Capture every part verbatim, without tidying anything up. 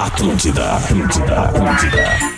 Atlântida, Atlântida, Atlântida.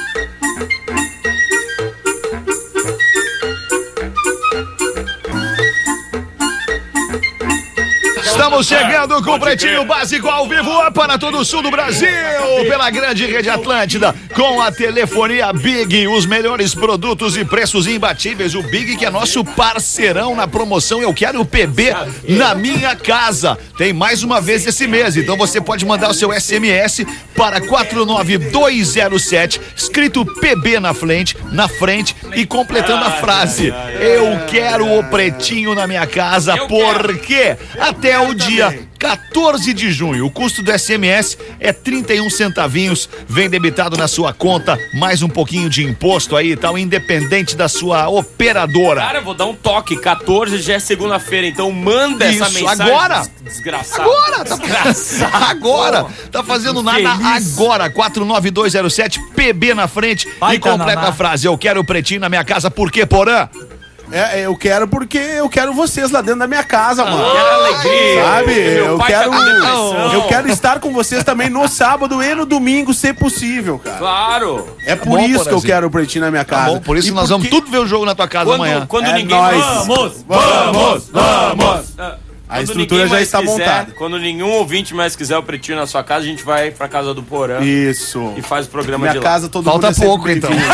Estamos chegando com o Pretinho Básico ao vivo para todo o sul do Brasil, pela grande rede Atlântida, com a telefonia Big, os melhores produtos e preços imbatíveis. O Big, que é nosso parceirão na promoção Eu Quero o P B na Minha Casa. Tem mais uma vez esse mês, então você pode mandar o seu S M S para quatro nove dois zero sete, escrito P B na frente, na frente e completando a frase: eu quero o Pretinho na minha casa, porque até o dia quatorze de junho, o custo do S M S é trinta e um centavinhos, vem debitado na sua conta, mais um pouquinho de imposto aí e tal, independente da sua operadora. Cara, eu vou dar um toque, quatorze já é segunda-feira, então manda Isso, essa mensagem. agora! Desgraçado. Agora! Tá, Desgraçado. agora! Tá fazendo nada Feliz. agora, quatro nove dois zero sete, P B na frente. Vai e completa naná. A frase: eu quero o Pretinho na minha casa, por quê, Porã? É, eu quero porque eu quero vocês lá dentro da minha casa, mano. Eu quero alegria. Sabe? Eu quero, tá eu quero estar com vocês também no sábado e no domingo, se possível, cara. Claro. É por bom, isso que eu Porazinho. quero o Pretinho na minha casa. Tá bom, por isso E nós porque... vamos tudo ver o jogo na tua casa Quando, amanhã. quando É ninguém... nóis. Vamos, vamos, vamos. Ah, A quando estrutura ninguém já mais está quiser, montada. Quando nenhum ouvinte mais quiser o Pretinho na sua casa, a gente vai pra casa do Porã Isso. e faz o programa Minha de lá. casa todo Falta mundo é sempre pouco, então. bem-vindo.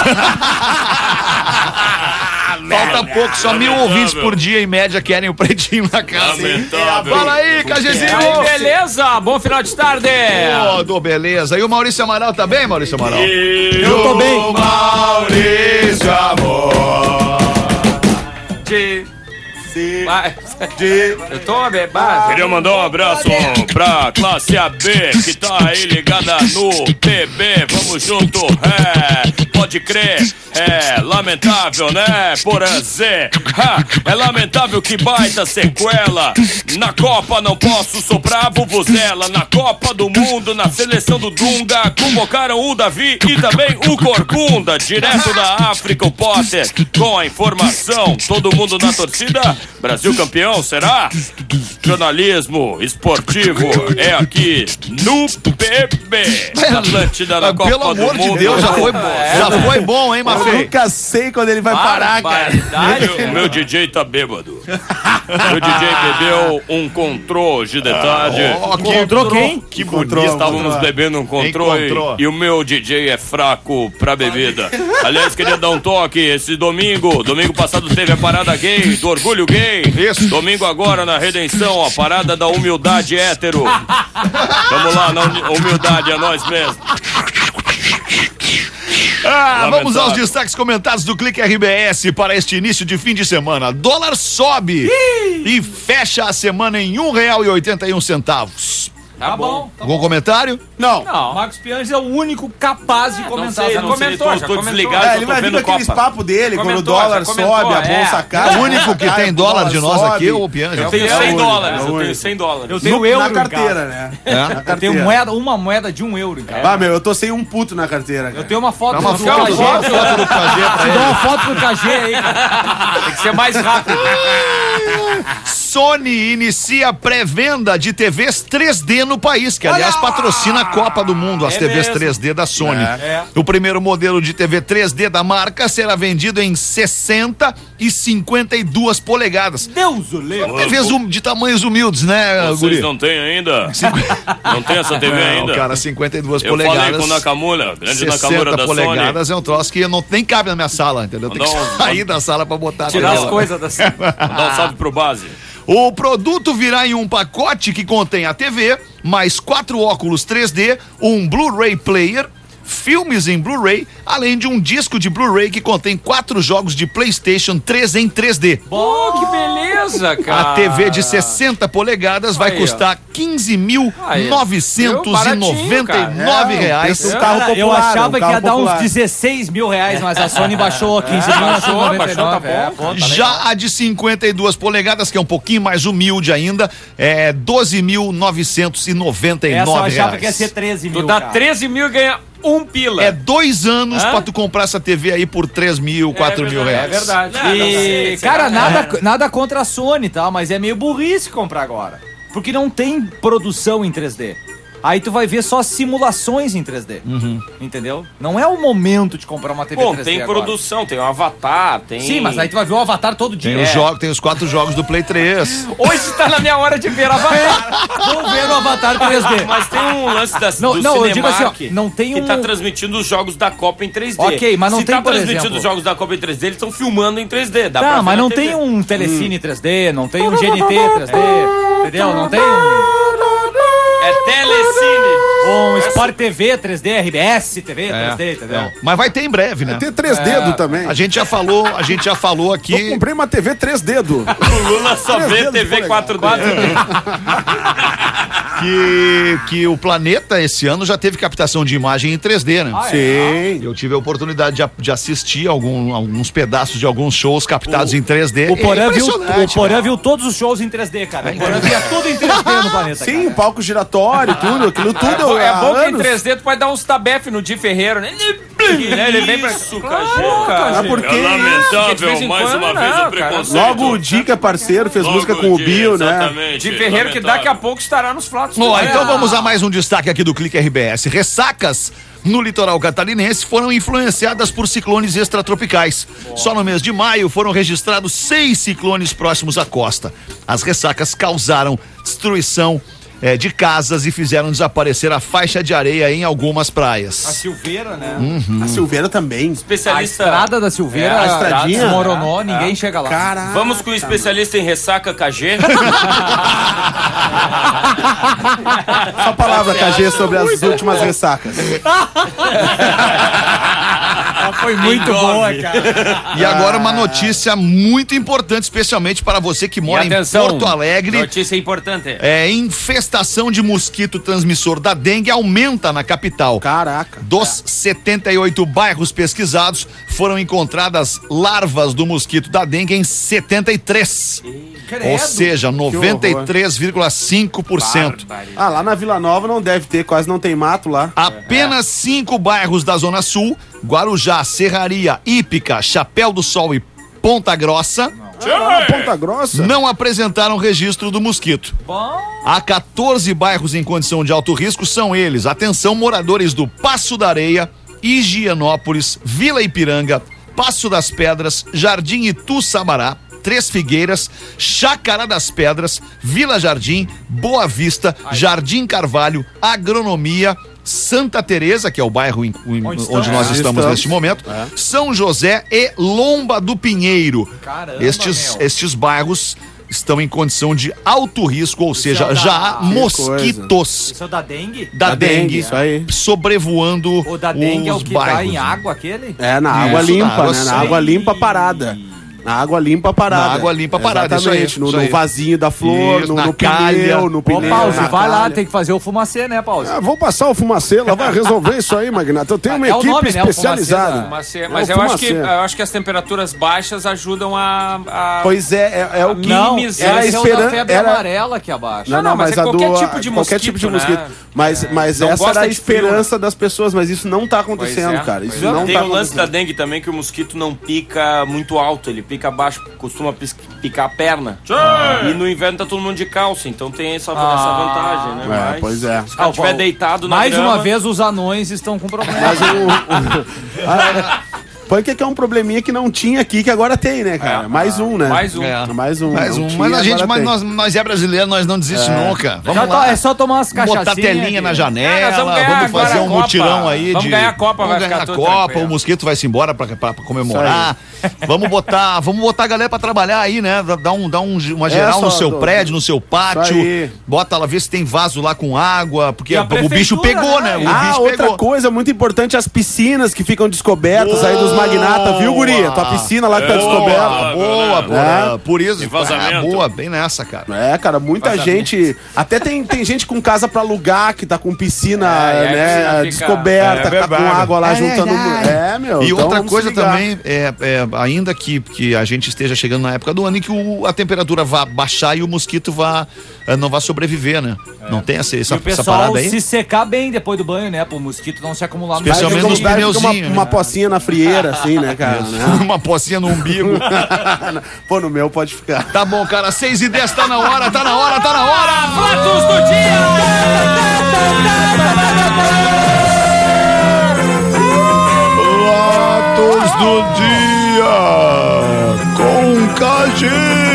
Falta pouco, só mil ouvintes por dia em média querem o Pretinho na casa. Lamentável. Fala aí, Cagezinho! Aí, beleza? Bom final de tarde! Tudo beleza. E o Maurício Amaral tá bem, Maurício Amaral? Eu tô bem. Maurício Amor. De... De, Vai. de... Eu tô bebado. Queria mandar um abraço pra classe A B que tá aí ligada no P B. Vamos junto, é, pode crer. É lamentável, né, Porã Z? Ha, é lamentável que baita sequela. Na Copa não posso soprar vuvuzela. Na Copa do Mundo, na seleção do Dunga, convocaram o Davi e também o Corcunda. Direto da África, o Potter com a informação. Todo mundo na torcida. Brasil campeão, será? Jornalismo esportivo é aqui no P B. Atlântida na Copa Pelo amor do de Mundo. Deus, já foi, já foi bom, hein, Eu Mafei? nunca sei quando ele vai parar, cara. Meu, meu D J tá bêbado. Meu D J bebeu um contrô de detalhe. Ó, que- Encontrou quem? Que Encontrou, bonito. Estávamos encontrou. bebendo um contrô e, Encontrou. e o meu D J é fraco pra bebida. Aliás, queria dar um toque. Esse domingo, domingo passado teve a parada gay, do orgulho gay. Isso. Domingo agora na Redenção, a parada da humildade hétero. Vamos lá, na humildade, é nós mesmo. Ah, vamos Lamentável. aos destaques comentados do Clique R B S para este início de fim de semana. Dólar sobe e fecha a semana em um real e oitenta e um centavos. Tá bom. Algum comentário? Não. Não. Marcos Pianges é o único capaz de Não comentar. sei, Já não comentou, sei, tô, já tô comentou. desligado, É, eu ele tô vai vir vendo com aqueles Copa. papos dele, quando o Comentou, dólar já comentou, sobe, a é. bolsa cai. O único que tem dólar de nós aqui é o Pianges. Eu tenho É o cem único, dólares, é o eu tenho único. cem dólares. Eu tenho No- euro na em carteira, casa. né? É? Na Eu tenho carteira. moeda, uma moeda de um euro em casa. Ah, meu, eu tô sem um puto na carteira, cara. Eu tenho uma foto Dá uma do foto, K G. uma foto do K G pra Te ele. dou uma foto do K G aí, cara. Tem que ser mais rápido. Sony inicia pré-venda de T Vs três D no país, que aliás patrocina a Copa do Mundo, as É T Vs mesmo. três D da Sony. É. O primeiro modelo de T V três D da marca será vendido em sessenta e cinquenta e duas polegadas. Deus o livre. T Vs hum- de tamanhos humildes, né, Vocês guri? não têm ainda? Não tem essa T V Não, ainda? cara, cinquenta e duas Eu polegadas. falei com o Nakamura, grande Nakamura sessenta da polegadas é um troço que não, nem cabe na minha sala, entendeu? Tem que Mandar um- sair da sala pra botar a Tirar T V as lá. coisas da... Sony. Dá um salve pro base. O produto virá em um pacote que contém a T V, mais quatro óculos três D, um Blu-ray player, filmes em Blu-ray, além de um disco de Blu-ray que contém quatro jogos de PlayStation três em três D. Pô, que beleza, cara. A T V de sessenta polegadas vai Aí, ó. custar quinze mil novecentos e noventa e nove É, reais. pensa um carro Cara, eu popular, achava um que carro ia dar uns popular. dezesseis mil reais, mas a Sony baixou a quinze mil. baixou, baixou, tá bom. É, pô, tá legal. Já a de cinquenta e duas polegadas, que é um pouquinho mais humilde ainda, é doze mil novecentos e noventa e Essa eu nove achava reais. que ia ser treze mil. Tu dá cara. treze mil e ganha um pila. É dois anos Hã? pra tu comprar essa T V aí por três mil, quatro mil reais. É verdade. E, cara, nada, nada contra a Sony, tá? Mas é meio burrice comprar agora. Porque não tem produção em três D. Aí tu vai ver só simulações em três D. Uhum. Entendeu? Não é o momento de comprar uma T V Bom, três D tem agora. produção, tem o Avatar, tem... Sim, mas aí tu vai ver o Avatar todo dia. Tem os, É. jogos, tem os quatro jogos do Play três. Hoje tá na minha hora de ver Avatar. Vou ver o Avatar três D. Mas tem um lance da, Não, do não, eu digo assim, ó, Cinemark não tem que um- tá transmitindo os jogos da Copa em três D. Ok, mas não Se tem, tá por transmitindo exemplo- os jogos da Copa em três D, eles estão filmando em três D. Dá pra Tá, ver mas na não T V. tem um Telecine três D, não tem um G N T três D, entendeu? Não tem um... É Telecine. Ou um Sport T V três D, R B S T V três D, entendeu? É. Mas vai ter em breve, né? Tem três dedos também. A gente já falou, a gente já falou Eu aqui. comprei uma T V três dedos. O Lula só Três vê dedos T V foi quatro D. Que, que o planeta esse ano já teve captação de imagem em três D, né? Ah, é? Sim. Eu tive a oportunidade de, a- de assistir algum- alguns pedaços de alguns shows captados em três D. O Porã, É viu, o impressionante, Porã cara. viu todos os shows em três D, cara. O Porã via tudo em três D no planeta, Sim, palco giratório, tudo, aquilo tudo. É há bom que em anos. três D tu pode dar uns tabef no Di Ferreiro, né? Ele vem pra... Isso, Claro, Cajê. cara. Ah, porque É lamentável, de vez em mais quando, uma não, vez o cara. preconceito. logo o Di, que é parceiro, fez Logo música com o Di, Bill, né? exatamente, Di Ferreiro que daqui a pouco estará nos flatos. Ó, do- então vamos a mais um destaque aqui do Clique R B S. Ressacas no litoral catarinense foram influenciadas por ciclones extratropicais. Só no mês de maio foram registrados seis ciclones próximos à costa. As ressacas causaram destruição eh, de casas e fizeram desaparecer a faixa de areia em algumas A praias. Silveira, né? A Silveira também. A Especialista. estrada da Silveira É, a estradinha. desmoronou, ninguém chega lá. Caraca. Vamos com o especialista em ressaca K G. Só palavra, K G, sobre as últimas ressacas. Foi muito boa, cara. E agora uma notícia muito importante, especialmente para você que mora E em atenção, Porto Alegre. Notícia importante. É, infestação de mosquito transmissor da dengue aumenta na capital. Caraca. Dos setenta e oito bairros pesquisados, foram encontradas larvas do mosquito da dengue em setenta e três. Ou seja, noventa e três vírgula cinco por cento. Ah, lá na Vila Nova não deve ter, quase não tem mato lá. Apenas cinco bairros da Zona Sul, Guarujá, Serraria, Ípica, Chapéu do Sol e Ponta Grossa, Ah, lá na Ponta Grossa. não apresentaram registro do mosquito. Há quatorze bairros em condição de alto risco, são eles, atenção, moradores do Passo da Areia, Higienópolis, Vila Ipiranga, Passo das Pedras, Jardim Itu Sabará, Três Figueiras, Chácara das Pedras, Vila Jardim, Boa Vista, Jardim Carvalho, Agronomia, Santa Teresa, que é o bairro em- em- onde, estamos? nós É, estamos, estamos. neste momento, São José e Lomba do Pinheiro. Caramba, estes, meu. estes bairros estão em condição de alto risco, ou seja, é o da- já há Que mosquitos Isso é o da dengue? da, Da dengue, dengue, isso aí. sobrevoando O da dengue é o os que bairros. dá em água, aquele? É, na água Isso, limpa, na água né? Na sim. água limpa parada. Na água limpa parada. Na água limpa parada, isso aí, Exatamente. No, isso no aí. vasinho da flor, Isso, no, na no calha. pneu, no Ô, pneu. Pause, na vai lá, calha. tem que fazer o fumacê, né, Pause? Ah, vou passar o fumacê, ela vai resolver isso aí, Magnata. Eu tenho uma É o equipe nome, né, o especializada. fumacê Mas, É mas o eu, acho que, fumacê. eu acho que as temperaturas baixas ajudam a... a- Pois é, é, é o que Não, minimizar. era esse é o esperan- da febre era- amarela aqui abaixo. Não, Não, não, mas mas, é a qualquer do, tipo de qualquer mosquito, tipo de né? mosquito. Mas, mas Não essa gosta era a de frio, esperança das pessoas, mas isso não tá acontecendo, Pois é, cara. pois Isso é. não Tem tá o lance da acontecendo. dengue também, que o mosquito não pica muito alto, ele pica baixo, costuma pis- picar a perna. E no inverno tá todo mundo de calça, então tem essa, essa vantagem, né? É, Mas pois é. se o cara estiver deitado na Mais grama, uma vez, os anões estão com problema. Mas o. o a- Punk é um probleminha que não tinha aqui, que agora tem, né, cara? mais um, né? mais um. É. Mais um. Mais Não um. tinha, Mas a gente, agora mas tem. nós, nós é brasileiro, nós não desistimos nunca. Vamos Já to- lá. é só tomar umas cachaçinhas. Botar telinha na É, janela, nós vamos ganhar vamos agora fazer a um Copa. mutirão aí Vamos de. ganhar a Copa, vamos vai ganhar ficar a tudo Copa, tranquilo. o mosquito vai se embora pra, pra, pra comemorar. Vamos botar, vamos botar a galera pra trabalhar aí, né? Dar um, dar um, uma geral só, no seu do- prédio, no seu pátio. aí. Bota lá, vê se tem vaso lá com água, porque E a o bicho prefeitura, pegou, né? né? O Ah, bicho outra pegou. coisa muito importante, as piscinas que ficam descobertas aí dos magnatas, viu, guri? Tua piscina lá que tá descoberta. Boa, boa, boa. É. Por isso, Tem vazamento. ah, boa, bem nessa, cara. É, cara, muita gente. Até tem, tem gente com casa pra alugar que tá com piscina, É, e aí a né, piscina fica- descoberta, É que tá com verdade. água lá É juntando. verdade. É, meu. E então outra vamos coisa se ligar. também, é, é, ainda que, que a gente esteja chegando na época do ano em que o- a temperatura vá baixar e o mosquito vá, eh, não vá sobreviver, né? Não tem essa, essa, E o essa pessoal parada aí? se secar bem depois do banho, né? Pro mosquito não se acumular no Especialmente Vai nos ficar- vai ficar pneuzinhos, Uma, uma né? pocinha na frieira, assim, né, cara? né? Uma pocinha no umbigo. Pô, no meu pode ficar. Tá bom, cara, seis e dez tá na hora, tá na hora, tá na hora! Fatos do dia! do dia com K G.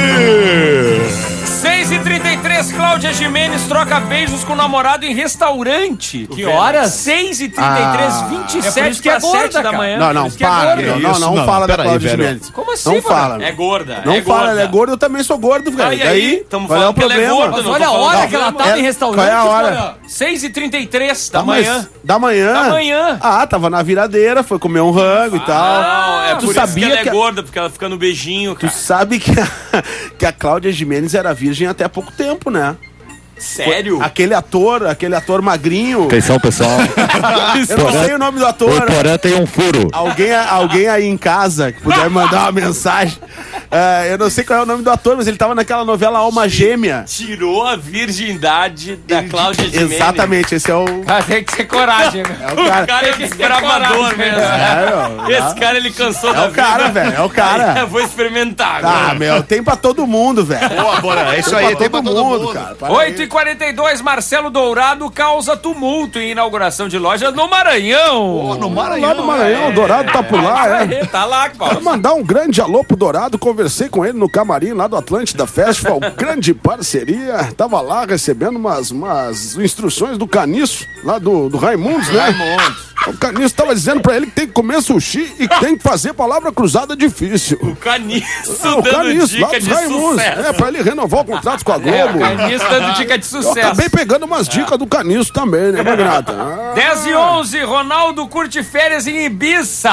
seis e trinta e três, Cláudia Gimenez troca beijos com o namorado em restaurante. Que horas? seis e trinta e três, vinte e sete que é para gorda, sete da cara. manhã. Não, não, que é para. gorda. Não, não, Isso, não, não, fala da pera aí, Cláudia velho. Gimenez. Como assim, Não mano? fala. É gorda. Não é fala, gorda. ela é gorda, eu também sou gordo, velho. Ah, e E aí? aí, Tamo qual é o falando que ela é problema? gorda, Mas não olha a tô hora falando que ela nada. tava É, em restaurante. qual é a hora? olha. seis e trinta e três da Tá, mas manhã. Da manhã? Da manhã. Ah, tava na viradeira, foi comer um rango e tal. Não, é tu por sabia isso que ela que é a- gorda, porque ela fica no beijinho, Tu cara. sabe que a, que a Cláudia Gimenez era virgem até há pouco tempo, né? Sério? Aquele ator, aquele ator magrinho. Atenção, pessoal. Eu não sei o nome do ator. O Porã tem um furo. Alguém, alguém aí em casa que puder mandar uma mensagem. É, eu não sei qual é o nome do ator, mas ele tava naquela novela Alma Gêmea. Tirou a virgindade da Cláudia Gimenez. Exatamente, esse é o. Ah, tem que ter coragem, né? É o cara. O cara é um desbravador mesmo. É, meu, Esse cara, ele cansou é da o cara, vida. velho, é o cara. Eu vou experimentar Ah, agora. meu, tem pra todo mundo, velho. Boa, Bora, é isso Tem aí, pra tem pra todo todo mundo, mundo. cara. Para oito aí. e quarenta e dois, Marcelo Dourado causa tumulto em inauguração de loja no Maranhão. No Maranhão. Lá do Maranhão, o Dourado tá por lá, é. Aí, tá lá, Quero Paulo. mandar um grande alô pro Dourado, conversei com ele no camarim lá do Atlântida Festival, grande parceria, tava lá recebendo umas, umas instruções do Caniço, lá do, do Raimundos, né? Raimundos. O Caniço tava dizendo pra ele que tem que comer sushi e que tem que fazer palavra cruzada difícil. O Caniço É, o dando Caniço, lá dica dos de Raimundos, sucesso. é, pra ele renovar o contrato com a É, o Globo. Caniço dando dica de Eu sucesso. acabei pegando umas dicas do Caniço também, né, Magnata? Ah. dez e onze, Ronaldo curte férias em Ibiza.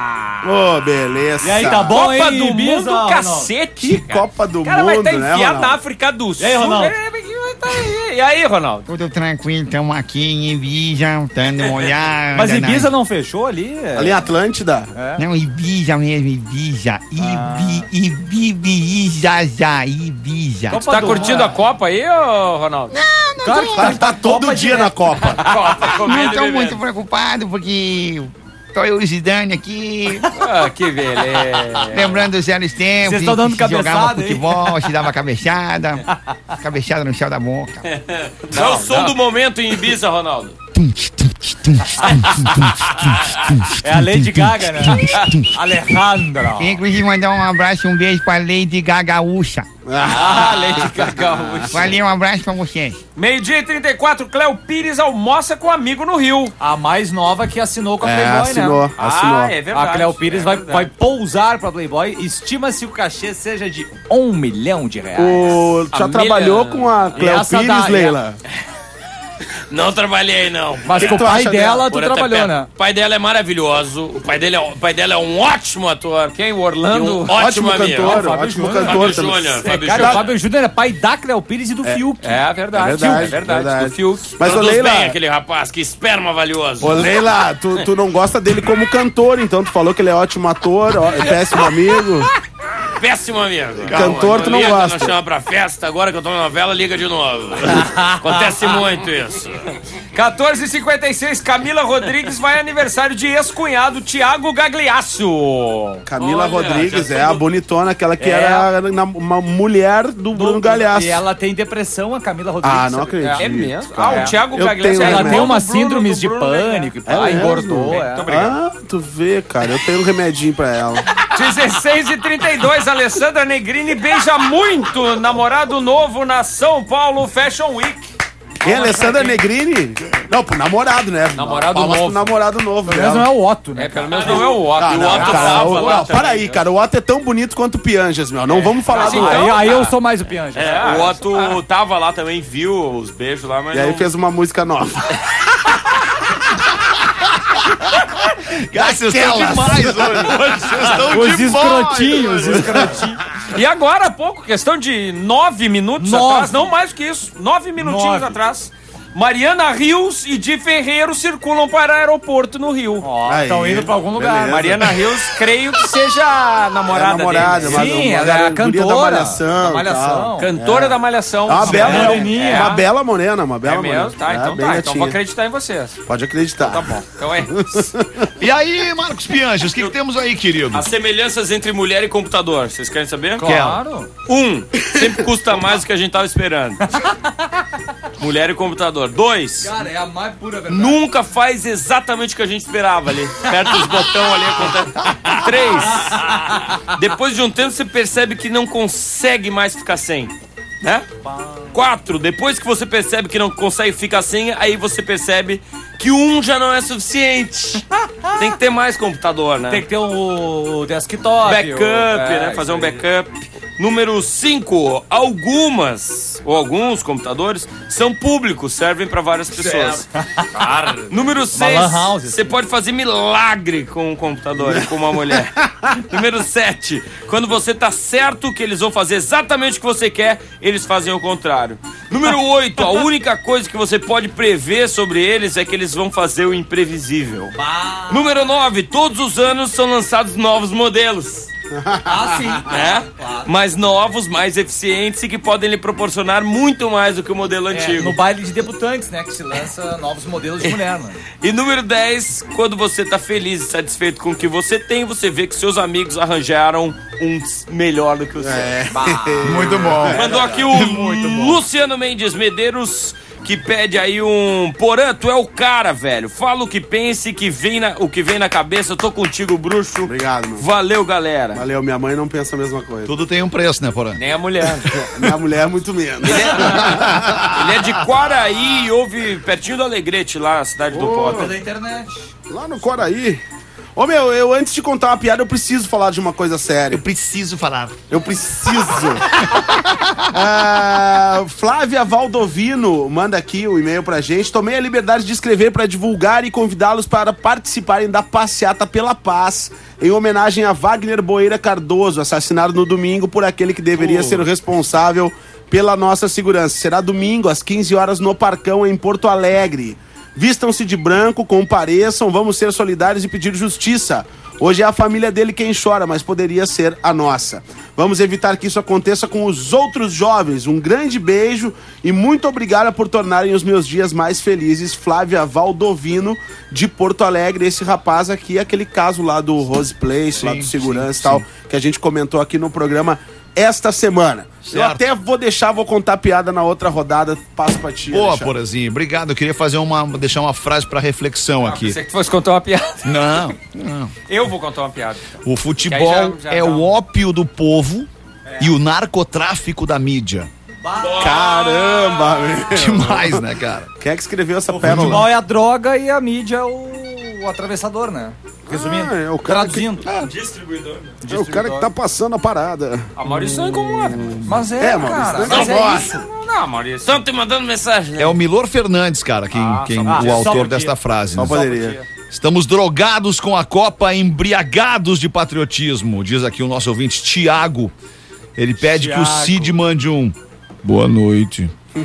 Ô, beleza. E aí, tá bom, Copa hein, do Ibiza, Mundo, Ronaldo? cacete. Que cara. Copa do O cara vai Mundo, estar né, enfiado Ronaldo? na África do Sul. aí, Ronaldo? É, mas que vai tá aí. E aí, Ronaldo? Tudo tranquilo, estamos aqui em Ibiza, dando uma olhada. Mas Ibiza na... não fechou ali? Ali em Atlântida. Não, Ibiza mesmo, Ibiza. Ibi, Ibi, Ibiza, já, Ibiza. Copa Tá do curtindo Mundo. a Copa aí, ô Ronaldo? Claro que Tá, tá todo Copa dia direto. na Copa. Copa, Não comendo e estou bebendo. muito preocupado porque tô eu e o Zidane aqui, Ah, que beleza. lembrando os velhos tempos. Vocês estão dando que se jogava cabeçada, hein? futebol, se dava cabeçada, cabeçada no céu da boca. Não, é o som do momento em Ibiza, Ronaldo. É a Lady Gaga, né? Alejandra. Queria inclusive mandar um abraço e um beijo pra Lady Gagaúcha. Ah, Lady Gaga. Valeu, um abraço pra vocês. Meio-dia e trinta e quatro, Cléo Pires almoça com amigo no Rio. A mais nova que assinou com a É, Playboy, assinou, né? assinou. Ah, é verdade. A Cléo Pires é vai, verdade. vai pousar pra Playboy. Estima-se o cachê seja de um milhão de reais. O, já A trabalhou Milha- com a Cleo essa Pires, da- Leila? Não trabalhei, não. Mas que com o tu pai acha dela, dela? tu Por até trabalhou, perto. né? O pai dela é maravilhoso. O pai dele é, o pai dela é um ótimo ator. Quem? O E Orlando? um ótimo, amigo. cantor, Fábio ótimo Júnior. cantor Fábio também. Júnior. É, Fábio cara, o Júnior. Fábio Júnior é pai da Cléo Pires e do Fiuk. É verdade. É verdade, é verdade. verdade. Do Fiuk. Mas, ô Produz Leila, bem aquele rapaz, que esperma valioso. ô, Leila, tu, tu não gosta dele como cantor, então tu falou que ele é ótimo ator, ó, é péssimo amigo. Péssimo amigo. Cantor, tu não liga, gosta. Não chama pra festa, agora que eu tô na novela, liga de novo. Acontece muito isso. quatorze e cinquenta e seis, Camila Rodrigues vai aniversário de ex-cunhado Thiago Gagliasso. Camila Olha, Rodrigues já é a tô- bonitona, aquela que É. era na- uma mulher do Bruno Galhaço. E ela tem depressão, a Camila Rodrigues. Ah, não sabe? acredito. É mesmo? cara. Ah, o Thiago Eu Gagliasso. tenho- é Ela Ela tem irmão umas do Bruno- síndromes do de Bruno pânico e Gagliasso. pá, É mesmo? engordou. é. Muito obrigado. Ah, tu vê, cara, eu tenho um remedinho pra ela. dezesseis e trinta e dois, Alessandra Negrini beija muito namorado novo na São Paulo Fashion Week. Quem é Alessandra Negrini? Não, pro namorado, né? Namorado Palmas novo. pro namorado novo. Pelo menos não é o Otto, né? É, pelo menos não é o Otto. Ah, o não, Otto cara, tava o- lá ó, também. para aí, cara. O Otto é tão bonito quanto o Pianjas, meu. Não vamos falar Mas do então- Otto. Aí, aí eu sou mais o Pianja. É, o Otto tava lá também, viu os beijos lá, mas E aí não... fez uma música nova. Cara, vocês estão demais hoje. Vocês estão Os demais. escrotinhos, os escrotinhos. E agora há pouco, questão de nove minutos Nove. atrás, não mais que isso, nove minutinhos Nove. atrás, Mariana Rios e Di Ferreiro circulam para o aeroporto no Rio. Ó, Aí, estão indo pra algum lugar. beleza. Mariana Rios, creio que seja a namorada, É a namorada, dele. mas Sim, uma ela é a guria cantora. da Malhação. Da e Malhação. tal. Cantora da Malhação. É uma bela É, moreninha. é. Uma bela morena, uma bela É morena. mesmo? Tá, É, então bem tá. Então vou gatinha. acreditar em vocês. Pode acreditar. Tá bom. Então é isso. E aí, Marcos Pianjas, o que, que temos aí, querido? As semelhanças entre mulher e computador, vocês querem saber? Claro. Um, sempre custa mais do que a gente tava esperando. Mulher e computador. computador. Dois, Cara, é a mais pura verdade. nunca faz exatamente o que a gente esperava ali. Aperta os botões ali. Acontece. Três, depois de um tempo você percebe que não consegue mais ficar sem. Né? Quatro, depois que você percebe que não consegue ficar sem, aí você percebe que um já não é suficiente. Tem que ter mais computador, né? Tem que ter o desktop. Backup, o... né? Fazer um backup. Número cinco, algumas ou alguns computadores são públicos, servem para várias pessoas. Número seis, lan house, você assim. pode fazer milagre com um computador, com uma mulher. Número sete, quando você tá certo que eles vão fazer exatamente o que você quer, eles fazem o contrário. Número oito, a única coisa que você pode prever sobre eles é que eles vão fazer o imprevisível. Número nove, todos os anos são lançados novos modelos. Ah, sim. Né? Claro. Mais novos, mais eficientes e que podem lhe proporcionar muito mais do que o modelo É, antigo. no baile de debutantes, né? Que se lança novos modelos de mulher, né? E número dez, quando você tá feliz e satisfeito com o que você tem, você vê que seus amigos arranjaram um melhor do que o seu. Muito bom. Mandou aqui o Luciano Mendes Medeiros, que pede aí um... Porã, tu é o cara, velho. Fala o que pensa e que vem na... o que vem na cabeça. Eu tô contigo, bruxo. Obrigado, meu. Valeu, galera. Valeu, minha mãe não pensa a mesma coisa. Tudo tem um preço, né, Porã? Nem a mulher. Minha mulher é muito menos. Ele é de Quaraí e ouve pertinho do Alegrete, lá na cidade do Potter. Da internet. Lá no Quaraí. Ô, meu, eu antes de contar uma piada, eu preciso falar de uma coisa séria. Eu preciso falar. Eu preciso. Ah, Flávia Valdovino manda aqui o e-mail pra gente. Tomei a liberdade de escrever para divulgar e convidá-los para participarem da Passeata pela Paz, em homenagem a Wagner Boeira Cardoso, assassinado no domingo por aquele que deveria ser o responsável pela nossa segurança. Será domingo, às quinze horas, no Parcão, em Porto Alegre. Vistam-se de branco, compareçam, vamos ser solidários e pedir justiça. Hoje é a família dele quem chora, mas poderia ser a nossa. Vamos evitar que isso aconteça com os outros jovens. Um grande beijo e muito obrigada por tornarem os meus dias mais felizes. Flávia Valdovino, de Porto Alegre. Esse rapaz aqui é aquele caso lá do Rose Place, lá do segurança e tal, que a gente comentou aqui no programa esta semana. Certo. Eu até vou deixar, vou contar piada na outra rodada. Passo pra ti. Boa, Alexandre. Porazinho. Obrigado. Eu queria fazer uma, deixar uma frase pra reflexão aqui. Pensei que tu fosse contar uma piada. Não, não. Eu vou contar uma piada. O futebol Que aí já- já é dá o um- ópio do povo e o narcotráfico da mídia. Caramba, meu. Demais, né, cara? Quem é que escreveu essa O pérola? futebol é a droga e a mídia é o, o atravessador, né? Resumindo, Ah, é o cara que- traduzindo. Distribuidor. É o cara que tá passando a parada. A Maurício não incomoda. Mas é, É, Maurício, cara. não Mas é gosta. isso. Não, Maurício. Estão te mandando mensagem, né? É o Milor Fernandes, cara, quem, Ah, quem, só- o ah, só autor podia. desta frase. Só né? poderia. Estamos drogados com a Copa, embriagados de patriotismo, diz aqui o nosso ouvinte, Tiago. Ele pede que o Thiago. Cid mande um boa noite.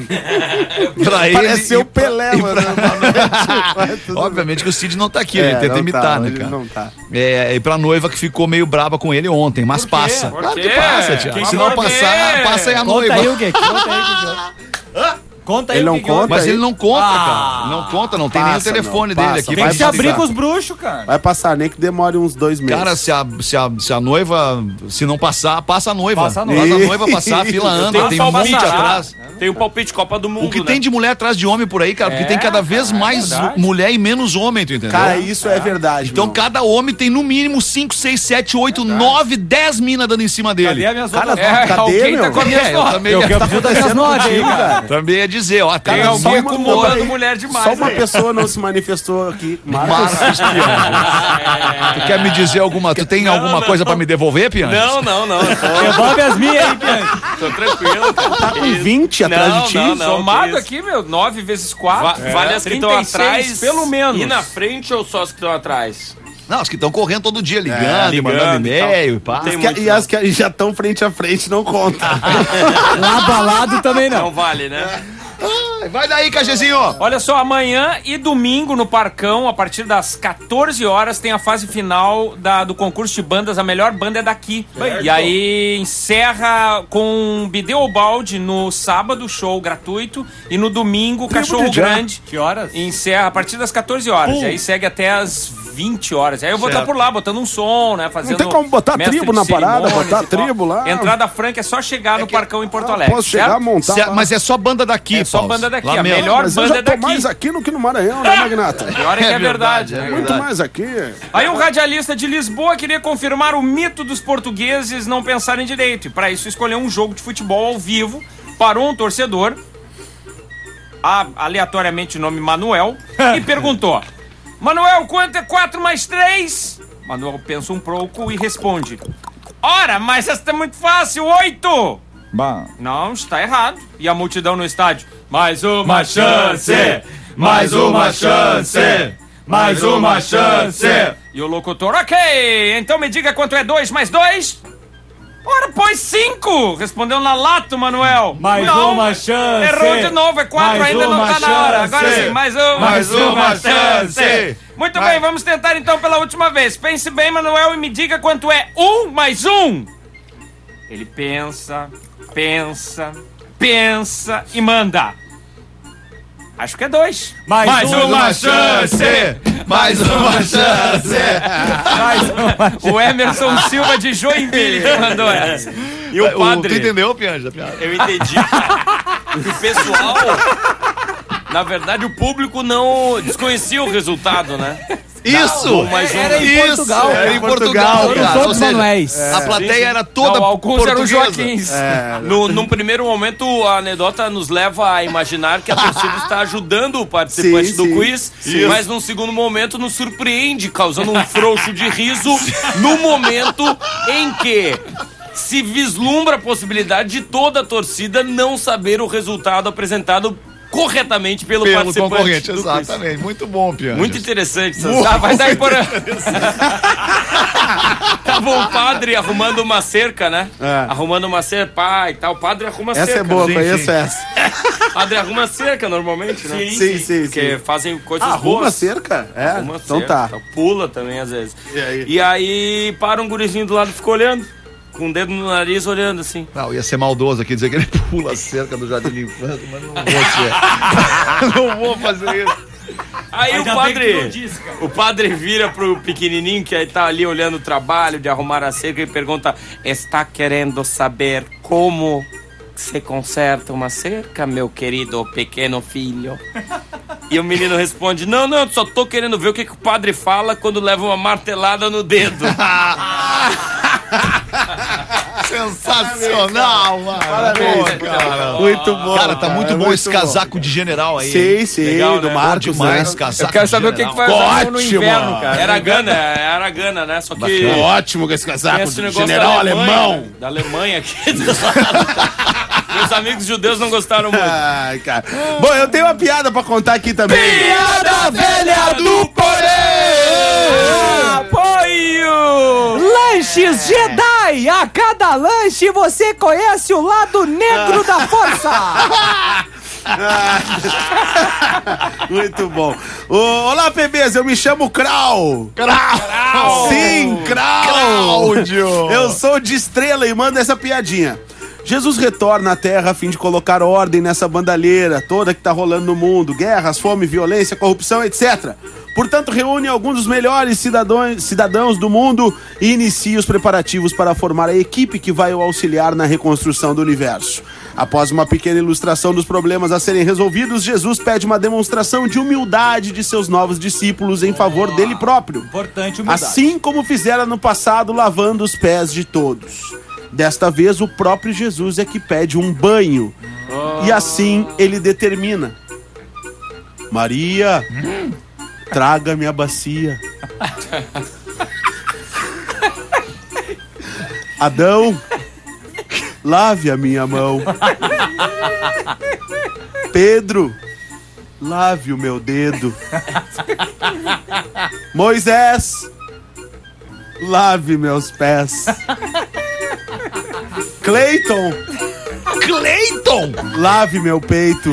pra ele. Pareceu e o Pelé, e mano. pra- Obviamente que o Cid não tá aqui, ele tenta não imitar, tá, né, ele cara? não tá. É, e pra noiva que ficou meio braba com ele ontem, mas passa. Por Claro quê? que passa, Thiago. Quem Se que não vai passar, ver? passa aí a Conta noiva. aí o quê? Conta aí o que Conta aí Ele o não que conta? Mas aí? ele não conta, Ah. cara. Não conta, não tem nem o Passa, telefone meu, dele passa. aqui. Tem pra que se passar. abrir com os bruxos, cara. Vai passar, nem que demore uns dois meses. Cara, se a, se, a, se a noiva, se não passar, passa a noiva. Passa a Faz noiva. a noiva passar, a fila anda, tenho tem um um monte palpite, atrás. Tem o palpite Copa do Mundo, O que né? tem de mulher atrás de homem por aí, cara? Porque É, tem cada vez cara, é mais verdade. mulher e menos homem, tu entendeu? Cara, isso é verdade. Então meu. cada homem tem no mínimo cinco, seis, sete, oito, nove, dez minas dando em cima Cadê dele. as minhas Cara, outras? É, cadê, alguém meu? tá com a minha É, eu nota. também, Eu quero preciso das minhas notas aí, cara. também ia dizer, ó, Tem tem só alguém uma- acumulando peraí. mulher demais. Só uma aí. pessoa não se manifestou aqui. Marcos. Marcos Pianges. Tu quer me dizer alguma? Tu tem alguma coisa pra me devolver, Pianges? Não, não, não. eu Tô, Devolve as minhas aí, Piange. tô tranquilo. Tá com vinte atrás Não, de ti? não, não. Somado que isso. aqui, meu, nove vezes quatro. Va- Vale as que estão trinta e seis, atrás, pelo menos. E na frente ou só as que estão atrás? Não, os que estão correndo todo dia, ligando, e ligando mandando e tal. e-mail e pá. Tem As que- muito, e não. as que já estão frente a frente não conta. Lado a lado também não. Não vale, né? Vai daí, Cajezinho. Olha só, amanhã e domingo no Parcão, a partir das quatorze horas, tem a fase final da, do concurso de bandas. A melhor banda é daqui. E aí encerra com Bidê ou Balde no sábado, show gratuito. E no domingo, Cachorro de Já. Grande. Que horas? E encerra a partir das quatorze horas. E aí segue até as vinte horas. Aí eu vou estar Certo. por lá, botando um som, né? Fazendo tem como botar mestre tribo de na parada, cerimônias botar e tal. tribo lá. Entrada franca é só chegar no Parcão em Porto Alegre. Posso chegar, certo? montar Se- lá. mas é só banda daqui, É só Paulo. banda daqui. Lamento. A melhor Mas eu banda já é tô daqui. mais aqui no que no Maranhão, né, Magnata? Pior é que é, É verdade. verdade, é né? Muito verdade. mais aqui. Aí um radialista de Lisboa queria confirmar o mito dos portugueses não pensarem direito. E para isso escolheu um jogo de futebol ao vivo, parou um torcedor, a- aleatoriamente o nome Manuel, e perguntou: Manuel, quanto é quatro mais três? Manuel pensa um pouco e responde: Ora, mas essa é muito fácil, oito! Bah. Não, está errado. E a multidão no estádio: Mais uma Uma chance! chance! Mais uma chance! Mais uma chance! E o locutor: Ok, então me diga quanto é dois mais dois? Ora, pois cinco! Respondeu na lata, Manuel. Mais Não, uma chance! Errou de novo, é quatro, Mais ainda não uma tá na hora. chance! Agora sim, mais uma, Mais uma chance! Muito bem, vamos tentar então pela última vez. Pense bem, Manuel, e me diga quanto é um mais um. Ele pensa, pensa, pensa e manda. Acho que é dois. Mais, Mais uma chance! Mais uma chance! Mais uma O Emerson Silva de Joinville que mandou essa. E o Tu padre... entendeu, Pianja? a piada? Eu entendi que o pessoal... Na verdade, o público não desconhecia o resultado, né? Isso! mais um, Era em Isso! Portugal. Era em Portugal, Portugal, cara. todos Ou seja, manuéis. a plateia era toda Não, alguns eram portuguesa. Joaquins. No, num primeiro momento, a anedota nos leva a imaginar que a torcida está ajudando o participante Sim, do sim. quiz, mas num segundo momento nos surpreende, causando um frouxo de riso no momento em que se vislumbra a possibilidade de toda a torcida não saber o resultado apresentado corretamente pelo, Pelo participante concorrente, do quiz. exatamente. Muito bom, Pianja. Muito interessante. Essas... Tá, vai daí por... Tava o padre arrumando uma cerca, né? É. Arrumando uma cerca, pá, e tal. O padre arruma Essa cerca. é boa, né? conheço essa. O padre arruma cerca normalmente, né? Sim, sim, Porque sim. fazem coisas Ah, arruma boas. cerca? É, Arruma então cerca, tá. tal. Pula também, às vezes. E aí? E aí, para um gurizinho do lado e fica olhando. Com o dedo no nariz, olhando assim. Não, ia ser maldoso aqui dizer que ele pula a cerca do Jardim de Infância, mas não vou ser. Não vou fazer isso. Aí o padre, o padre vira pro pequenininho que aí tá ali olhando o trabalho de arrumar a cerca e pergunta: está querendo saber como se conserta uma cerca, meu querido pequeno filho? E o menino responde: não, não, só tô querendo ver o que, que o padre fala quando leva uma martelada no dedo. Sensacional, mano. Parabéns, Pô, cara. Muito bom. Cara, tá muito cara, bom esse bom. casaco de general aí. Sei, hein? sei, Legal, do né? Marcos, Demais, né? casaco Eu quero saber o de que, que general. vai fazer no Ótimo. inverno, cara. Era Gana, era Gana, né? Só que Ótimo com esse casaco, tem esse negócio general da Alemanha, alemão. né? Da Alemanha aqui. Meus amigos judeus não gostaram muito. Ai, cara. Bom, eu tenho uma piada pra contar aqui também. Piada velha do Apoio! Lanches Jedi! A cada lanche você conhece o lado negro da força! Muito bom. Ô, olá, P Bs, eu me chamo Krau. Krau! Sim, Krau. Cláudio! Eu sou de Estrela e mando essa piadinha. Jesus retorna à Terra a fim de colocar ordem nessa bandalheira toda que tá rolando no mundo. Guerras, fome, violência, corrupção, etcétera. Portanto, reúne alguns dos melhores cidadãos, cidadãos do mundo e inicia os preparativos para formar a equipe que vai o auxiliar na reconstrução do universo. Após uma pequena ilustração dos problemas a serem resolvidos, Jesus pede uma demonstração de humildade de seus novos discípulos em favor dele próprio. Importante humildade. Assim como fizera no passado, lavando os pés de todos. Desta vez, o próprio Jesus é que pede um banho. E assim ele determina: Maria, traga-me a bacia. Adão, lave a minha mão. Pedro, lave o meu dedo. Moisés, lave meus pés. Cleiton, Cleiton! lave meu peito.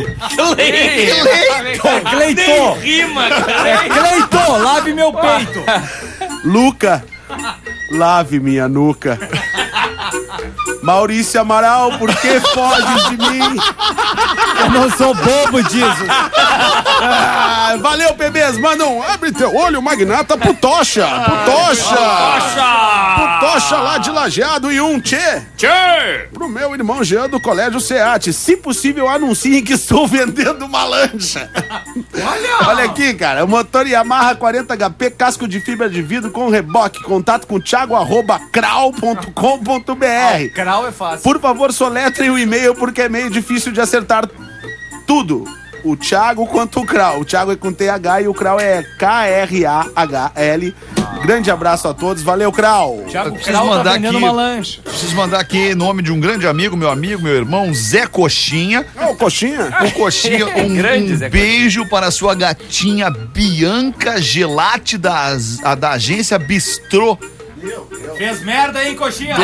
É Cleiton! Rima, cara. É Cleiton! Lave meu peito! Luca, lave minha nuca. Maurício Amaral, por que foges de mim? Eu não sou bobo disso. Ah, valeu, bebês. Manda um abre teu olho, magnata, putocha. Putocha. Putocha lá de Lajeado e um tchê. Tchê! Pro meu irmão Jean do Colégio SEAT. Se possível, anunciem que estou vendendo uma lancha. Olha! Olha aqui, cara. O motor Yamaha quarenta H P, casco de fibra de vidro com reboque. Contato com thiago arroba crau ponto com ponto br. Crau é fácil. Por favor, soletrem o e-mail porque é meio difícil de acertar tudo. O Thiago quanto o Krau. O Thiago é com T H e o Krau é K R A H L. Grande abraço a todos. Valeu, Krau. Thiago preciso Krau tá mandar vendendo aqui- uma lancha. Preciso mandar aqui nome de um grande amigo, meu amigo, meu irmão, Zé Coxinha. Ô, oh, coxinha. O Coxinha, um, Grande um Zé beijo para a sua gatinha Bianca Gelati da, a da agência Bistrô. Fez merda, hein, coxinha?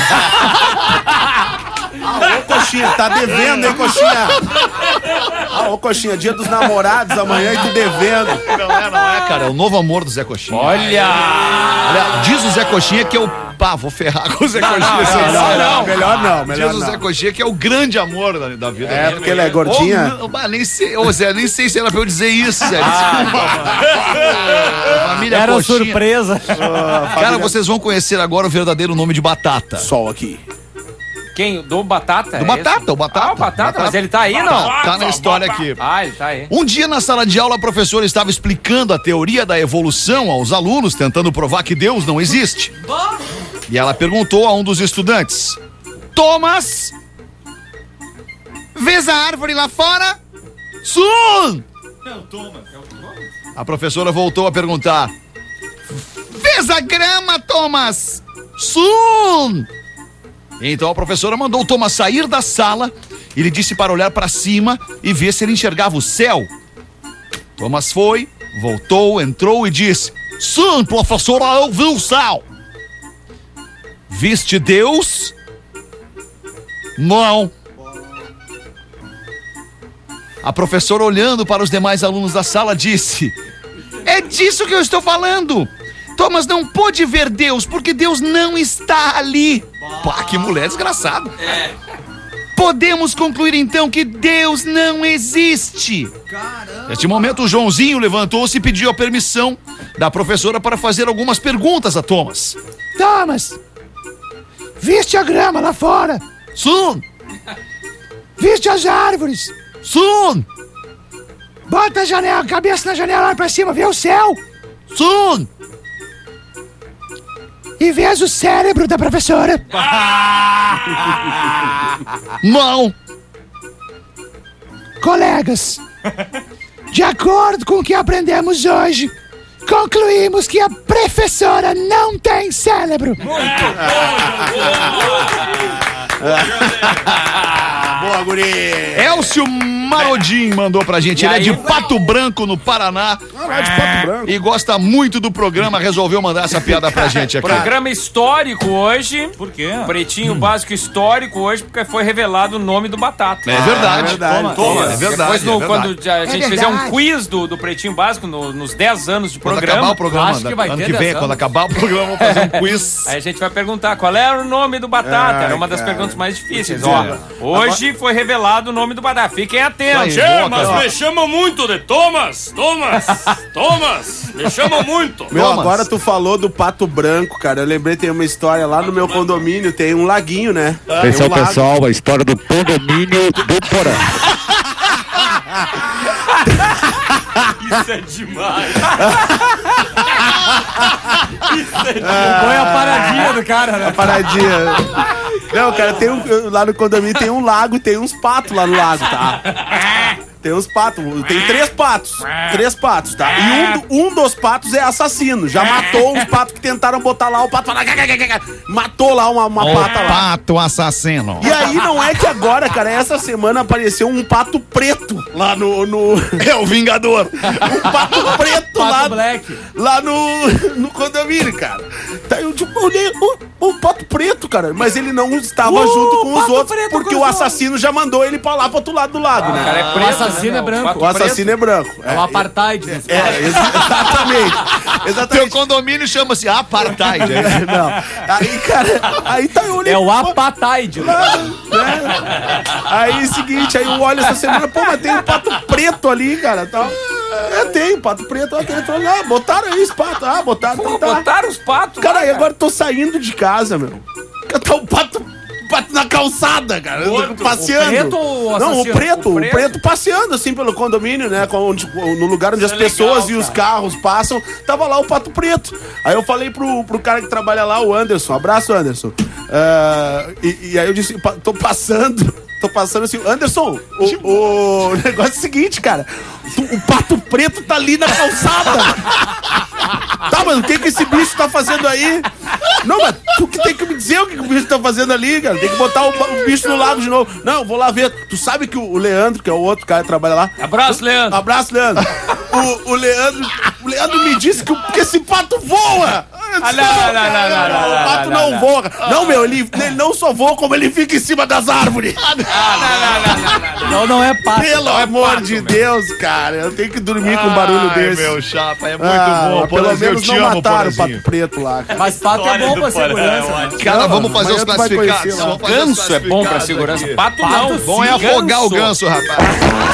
Ah, ô, coxinha, tá devendo, hein, coxinha? Ah, ô, coxinha, dia dos namorados amanhã e tu devendo. Não é, não é, cara. É o novo amor do Zé Coxinha. Olha! Olha, diz o Zé Coxinha que é o... Pá, vou ferrar com o Zé Coxinha. não, assim, não, Melhor não. não, melhor não, Diz melhor o Zé não. Coxinha que é o grande amor da, da vida É, dele. porque ele é gordinha. Ô, bah, nem sei, ô Zé, nem sei se era pra eu dizer isso, Zé. Desculpa, mano. Família Era Coxinha. surpresa. Cara, vocês vão conhecer agora o verdadeiro nome de Batata. Sol aqui. Quem? Do Batata? Do é Batata, esse? o Batata. Ah, o Batata, Batata. mas ele tá aí, não? Tá na história aqui. Ah, ele tá aí. Um dia na sala de aula, a professora estava explicando a teoria da evolução aos alunos, tentando provar que Deus não existe. E ela perguntou a um dos estudantes: Thomas, vês a árvore lá fora? Sim! A professora voltou a perguntar: vês a grama, Thomas? Sim! Então a professora mandou o Thomas sair da sala e lhe disse para olhar para cima e ver se ele enxergava o céu. Thomas foi, voltou, entrou e disse: sim, professora, eu vi o céu. Viste Deus? Não. A professora, olhando para os demais alunos da sala, disse: é disso que eu estou falando. Thomas não pôde ver Deus porque Deus não está ali. Pá, que mulher desgraçada. Podemos concluir então que Deus não existe. Caramba. Neste momento, o Joãozinho levantou-se e pediu a permissão da professora para fazer algumas perguntas a Thomas. Thomas, viste a grama lá fora? Sim. Viste as árvores? Sim. Bota a janela, a cabeça na janela lá pra cima, vê o céu? Sim. E vês o cérebro da professora? Não. Colegas, de acordo com o que aprendemos hoje, concluímos que a professora não tem cérebro. Boa, guri. Elcio Marodim mandou pra gente. E Ele aí? é de Pato Branco, no Paraná. Ah, lá de Pato Branco. E gosta muito do programa. Resolveu mandar essa piada pra gente aqui. Programa histórico hoje. Por quê? Pretinho básico histórico hoje, porque foi revelado o nome do Batata. É verdade. é verdade. Thomas. É verdade. Depois, no- é verdade. quando a gente fizer um quiz do, do Pretinho Básico, no- nos dez anos de Quando programa, acabar o programa, acho que vai ano ter que vem, dez quando anos. acabar o programa, vamos fazer um quiz. aí a gente vai perguntar qual era o nome do Batata. Ai, era uma das cara. perguntas mais difíceis. Vou te Ó, hoje foi revelado o nome do Batata. Fiquem atentos. Aí, Tchê, boa, mas cara. me chamam muito de Thomas, Thomas, Thomas, me chamam muito. Meu, Thomas. agora tu falou do Pato Branco, cara. Eu lembrei, tem uma história lá no meu condomínio, tem um laguinho, né? Tem Atenção, um lago. pessoal, a história do condomínio do Porã. Isso é demais. Põe a paradinha do cara, né? Paradinha. Não, cara, tem um, lá no condomínio tem um lago, tem uns patos lá no lago, tá? Tem uns patos, tem três patos. Três patos, tá? E um, do- um dos patos é assassino. Já matou os patos que tentaram botar lá o pato. Lá, matou lá uma, uma pata lá. Pato assassino. E aí não é que agora, cara, essa semana apareceu um pato preto lá no. no É o Vingador. um pato preto Pato lá, Black. lá no, no condomínio, cara. Tá, eu tipo, olhei o, o pato preto, cara. Mas ele não estava Uh, junto com os pato outros, preto porque com o os assassino já mandou ele pra lá pro outro lado do lago, né? O cara é O preto, assassino assassino é branco. O assassino é branco. É o apartheid. né? É, ex- exatamente. Teu Exatamente. condomínio chama-se apartheid. é isso? Não. Aí, cara, aí tá eu olhei. É o apartheid. né? né? Aí, seguinte, aí eu olho essa semana, pô, mas tem um pato preto ali, cara, tal. É, tem, pato preto, aquele troço. Ah, botaram aí esse pato. Ah, botaram, Pô, então tá. botaram os patos. Cara, lá, aí agora eu tô saindo de casa, meu. Tá o pato, pato na calçada, cara. Eu tô Morto. passeando. O preto ou o Não, o assassino? preto, O o preto. preto passeando assim pelo condomínio, né? com- Onde, no lugar onde Isso as é pessoas legal, e os cara. carros passam, tava lá o pato preto. Aí eu falei pro, pro cara que trabalha lá, o Anderson. Abraço, Anderson. Ah, e, e aí eu disse, "Pa- tô passando. Tô passando assim, Anderson, o, o negócio é o seguinte, cara. tu- o pato preto tá ali na calçada. Tá, mas o que que esse bicho tá fazendo aí? Não, mas tu que tem que me dizer o que, que o bicho tá fazendo ali, cara. Tem que botar o, o bicho no lago de novo. Não, vou lá ver. Tu sabe que o, o Leandro, que é o outro cara que trabalha lá. Abraço, Leandro. Abraço, Leandro. O, o Leandro. O Leandro me disse que, o- que esse pato voa! Eu disse, Ah, não, não, não, cara, não, não, não, o pato não, não, não. voa. Não, meu, ele, ele não só voa, como ele fica em cima das árvores. Não, não é pato. Pelo amor de Deus, cara. Eu tenho que dormir com um barulho Ai, desse. meu chapa, é muito Ah, bom. mas pelo Porazinho, menos eu não te amo, mataram o Porazinho. pato preto lá, cara. Mas pato é bom pra segurança. né? Cara, Não, vamos fazer amanhã os tu vai classificados. conhecer lá. Vamos fazer os Ganso é bom pra classificados segurança. aqui. Pato, Pato não. Bom é afogar o ganso, rapaz.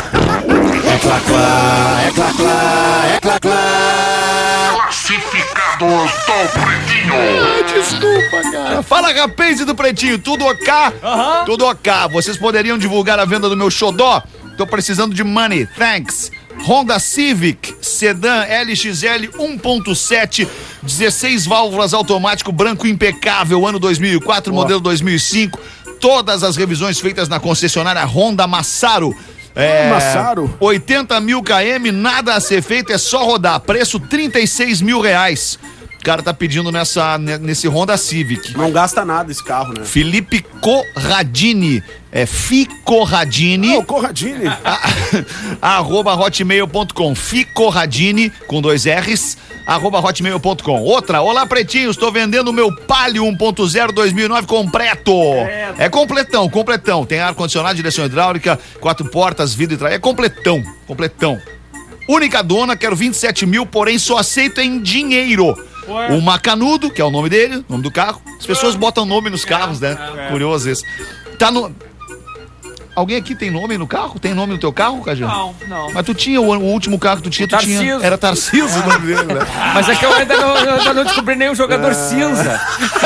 Classificados do Pretinho. Desculpa, cara. Fala, rapaz do Pretinho, tudo ok? Tudo ok. Vocês poderiam divulgar a venda do meu xodó? Tô precisando de money, thanks. Honda Civic, sedã L X L um ponto sete, dezesseis válvulas automático, branco impecável, ano dois mil e quatro, modelo dois mil e cinco. Todas as revisões feitas na concessionária Honda Massaro. É, Massaro? oitenta mil quilômetros, nada a ser feito, é só rodar. Preço trinta e seis mil reais. O cara tá pedindo nessa, nesse Honda Civic. Não gasta nada esse carro, né? Felipe Corradini. É Ficorradini. Ô, Corradini. arroba hotmail ponto com. Ficorradini, com dois R's, arroba hotmail ponto com. Outra, olá pretinhos, estou vendendo o meu Palio um ponto zero dois mil e nove completo. É completão, completão. Tem ar-condicionado, direção hidráulica, quatro portas, vidro e trás. É completão, completão. Única dona, quero vinte e sete mil, porém só aceito em dinheiro. O Macanudo, que é o nome dele, nome do carro. As pessoas botam nome nos carros, né? Curioso isso. Tá no... Alguém aqui tem nome no carro? Tem nome no teu carro, Cajã? Não, não. Mas tu tinha, o, o último carro que tu tinha, tu tinha. Tarcísio. Era Tarcísio o nome dele, né? Mas é que eu ainda não, eu ainda não descobri nenhum jogador cinza.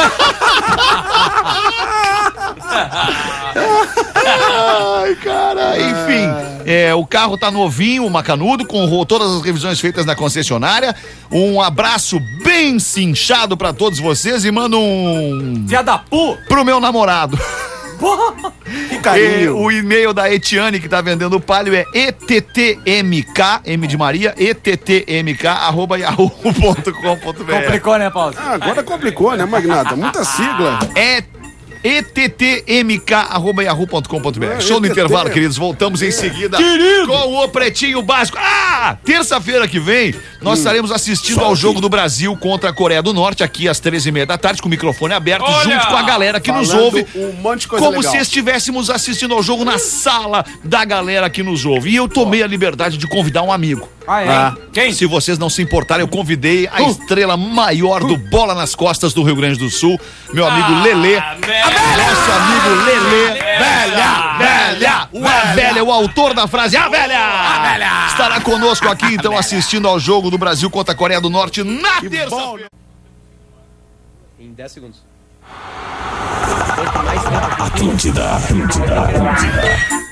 Ai, cara. Enfim, é, o carro tá novinho, o Macanudo, com ro- todas as revisões feitas na concessionária. Um abraço bem cinchado pra todos vocês e manda um Fia da pu! pro meu namorado. Que E carinho. o e-mail da Etiane que tá vendendo o Palio é ettmk, M de Maria, ettmk, arroba yahoo ponto com ponto br. Complicou, né, Paulo? Ah, agora complicou, né, Magnata? Muita sigla. É ettmk, arroba yahoo ponto com ponto br. É, Show no E T T. intervalo, queridos. Voltamos em seguida com o Pretinho Básico. Ah, terça-feira que vem, nós estaremos assistindo ao Jogo do Brasil contra a Coreia do Norte, aqui às treze e meia da tarde, com o microfone aberto, Olha! junto com a galera que nos Falando ouve. um monte de coisa Como legal. se estivéssemos assistindo ao jogo na sala da galera que nos ouve. E eu tomei a liberdade de convidar um amigo. Ah, é? Ah. Quem? Se vocês não se importarem, eu convidei a estrela maior do Bola nas Costas do Rio Grande do Sul, meu amigo Lelê. Nosso amigo Lelê. Velha, velha, o velha, o autor da frase, a velha, estará conosco aqui, então, assistindo ao jogo do Brasil contra a Coreia do Norte na terça-feira. Em dez segundos. Atlântida, Atlântida, Atlântida.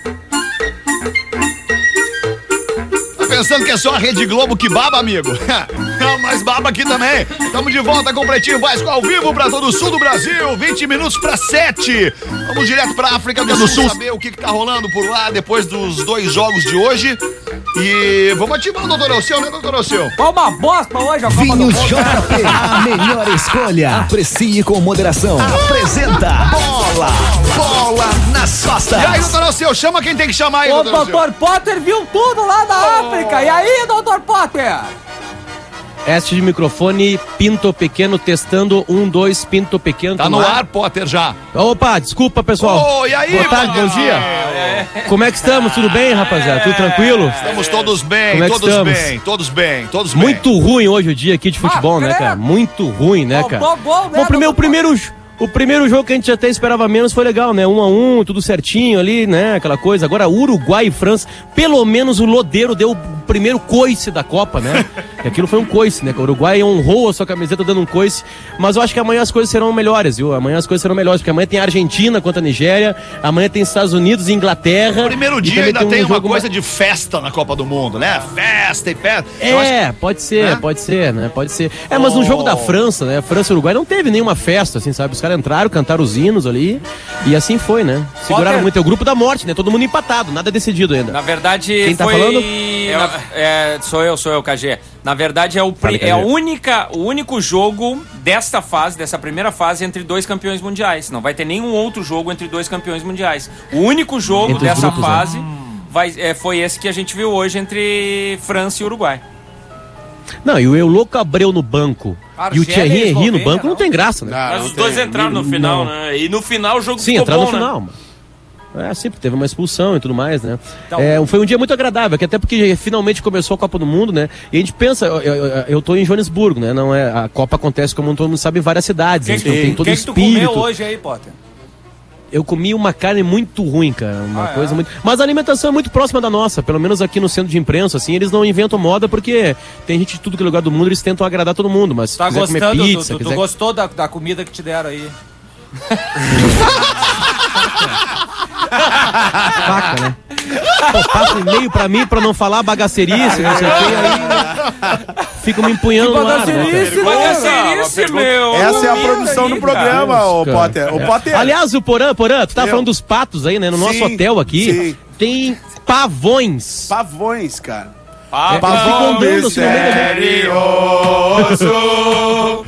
Pensando que é só a Rede Globo que baba, amigo? Não, mas baba aqui também. Estamos de volta com o Pretinho Básico ao vivo para todo o sul do Brasil. vinte minutos para sete. Vamos direto para África do Sul saber o que, que tá rolando por lá depois dos dois jogos de hoje. E vamos ativar o doutor Alceu, né, doutor Alceu? Foi uma bosta hoje a Copa do Vinhos Mundo. J P, a melhor escolha. Aprecie com moderação. Apresenta Bola, Bola nas Costas. E aí, doutor Alceu, chama quem tem que chamar aí, O doutor Alceu. doutor Potter viu tudo lá da África. E aí, doutor Potter? Este de microfone, Pinto Pequeno, testando, um, dois, Pinto Pequeno. Tá no ar, Potter, já. Opa, desculpa, pessoal. Ô, e aí, boa tarde, bom dia. Como é que estamos? Tudo bem, rapaziada? Tudo tranquilo? Estamos todos bem, Como é que todos estamos? bem, todos bem, todos bem. Muito ruim hoje o dia aqui de futebol, né, cara? Muito ruim, né, cara? Bom, bom, né, Bom, primeiro, bom, o primeiro, o primeiro jogo que a gente até esperava menos foi legal, né? Um a um, tudo certinho ali, né? Aquela coisa. Agora, Uruguai e França, pelo menos o Lodeiro deu o primeiro coice da Copa, né? E aquilo foi um coice, né? O Uruguai honrou a sua camiseta dando um coice. Mas eu acho que amanhã as coisas serão melhores, viu? Amanhã as coisas serão melhores, porque amanhã tem Argentina contra a Nigéria, amanhã tem Estados Unidos e Inglaterra. Primeiro e dia ainda tem, um tem uma jogo coisa de festa na Copa do Mundo, né? Festa e festa. Eu É, acho que- pode ser, né? pode ser, né? Pode ser. É, mas no jogo da França, né? França e Uruguai não teve nenhuma festa, assim, sabe? Os caras entraram, cantaram os hinos ali e assim foi, né? Seguraram Potter. muito. É o grupo da morte, né? Todo mundo empatado, nada decidido ainda. Na verdade, Quem tá foi... falando? Na- é, sou eu, sou eu, K G. Na verdade, é, o, pri- Fale, K G. é a única, o único jogo desta fase, dessa primeira fase, entre dois campeões mundiais. Não vai ter nenhum outro jogo entre dois campeões mundiais. O único jogo Entre os dessa grupos, né? fase vai, é, foi esse que a gente viu hoje entre França e Uruguai. Não, e o Euloco Abreu no banco e o Argélia Thierry e Henry no Eslovênia, banco não não. tem graça, né? Mas os dois entraram no final, né? E no final o jogo Sim, ficou entraram bom, no né? final. É, sim, porque teve uma expulsão e tudo mais, né? É, foi um dia muito agradável, que até porque finalmente começou a Copa do Mundo, né? E a gente pensa, eu, eu, eu tô em Joanesburgo, né? Não é, a Copa acontece, como todo mundo sabe, em várias cidades. O que, então que, tem todo que, o que tu espírito. comeu hoje aí, Potter? Eu comi uma carne muito ruim, cara. Uma Ah, coisa é? muito. Mas a alimentação é muito próxima da nossa. Pelo menos aqui no centro de imprensa, assim, eles não inventam moda porque tem gente de tudo que é lugar do mundo, eles tentam agradar todo mundo. Mas se Tá quiser gostando? comer Tu, pizza, tu, tu quiser... gostou da, da comida que te deram aí? Faca, né? Pô, passa e-mail pra mim pra não falar bagacerice, não sei o que, aí fico me empunhando no ar. né? Bagacerice, meu! Essa é a produção do programa, ô Cara. Potter. Ô, Potter. Aliás, o Porã, Porã, tu tá Eu. falando dos patos aí, né? No nosso Sim, hotel aqui, sim. tem pavões. Pavões, cara. É, ficam andando assim no meio da- misterioso,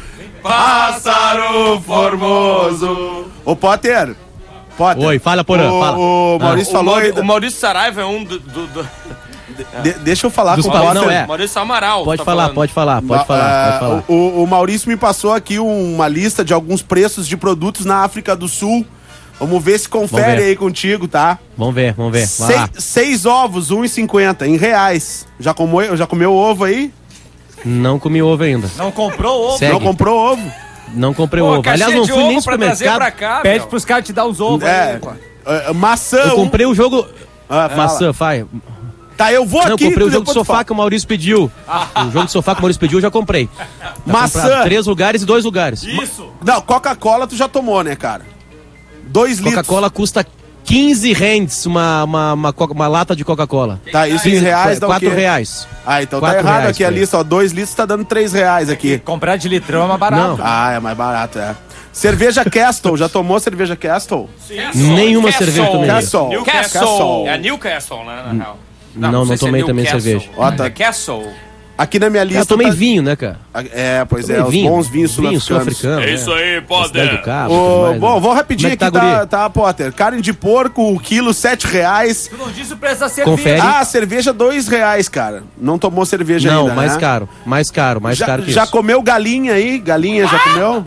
pássaro formoso. Ô, Potter. Potter. Oi, fala, Porã, o, fala. O Maurício O, falou aí. Mauri- o Maurício Saraiva é um do... do, do- de- deixa eu falar Dos com o pavões, Potter. não, é. Maurício Amaral. Pode tá falar, falando. pode falar, pode falar, Ah, pode falar. O, o Maurício me passou aqui uma lista de alguns preços de produtos na África do Sul. Vamos ver se confere Vamos ver. aí contigo, tá? Vamos ver, vamos ver. Vai Sei- lá. seis ovos, um e cinquenta, em reais. Já comeu, já comeu ovo aí? Não comi ovo ainda. Não comprou ovo? Segue. Não comprou ovo? Não comprei Pô, ovo. caixinha Aliás, não de fui nem no ovo pra trazer pra supermercado. cá, Pede meu. pros caras te dar uns ovos É. aí, pô. Ah, maçã. Eu um- comprei o jogo... Ah, fala. Maçã, vai. Tá, eu vou Não, eu aqui. comprei o tu jogo de depois tu sofá fala. que o Maurício pediu. O jogo de sofá que o Maurício pediu, eu já comprei. Já Maçã. comprado Três lugares e dois lugares. Não, Coca-Cola tu já tomou, né, cara? Dois litros. Coca-Cola custa quinze rands, uma, uma, uma, coca- uma lata de Coca-Cola. Tá, isso em reais dá o quatro quê? reais. Ah, então tá Quatro errado reais, aqui a foi. lista, ó. Dois litros tá dando três reais aqui. Comprar de litrão é mais barato. Não. Ah, é mais barato, é. Cerveja Castle, já tomou cerveja Castle? Nenhuma Castle. cerveja também. Castle. Newcastle. É Newcastle, né, na real. Não, não, sei se é tomei também Newcastle. cerveja. Ó, tá. É Castle. Aqui na minha lista. Eu tomei tá- vinho, né, cara? É, pois Tomei é, os bons vinhos sul-africanos. sul-africano. É né? isso aí, Cidade Potter. do Cabo, Ô, tudo mais, bom, né? vou rapidinho Como é que aqui, tá, tá, guri? tá, Potter? Carne de porco, o quilo, sete reais. Tu não disse o preço da cerveja. Confere. Ah, cerveja, dois reais, cara. Não tomou cerveja Não, ainda, mais né? caro. Mais caro, mais já, caro que já isso. comeu galinha aí? Galinha já comeu?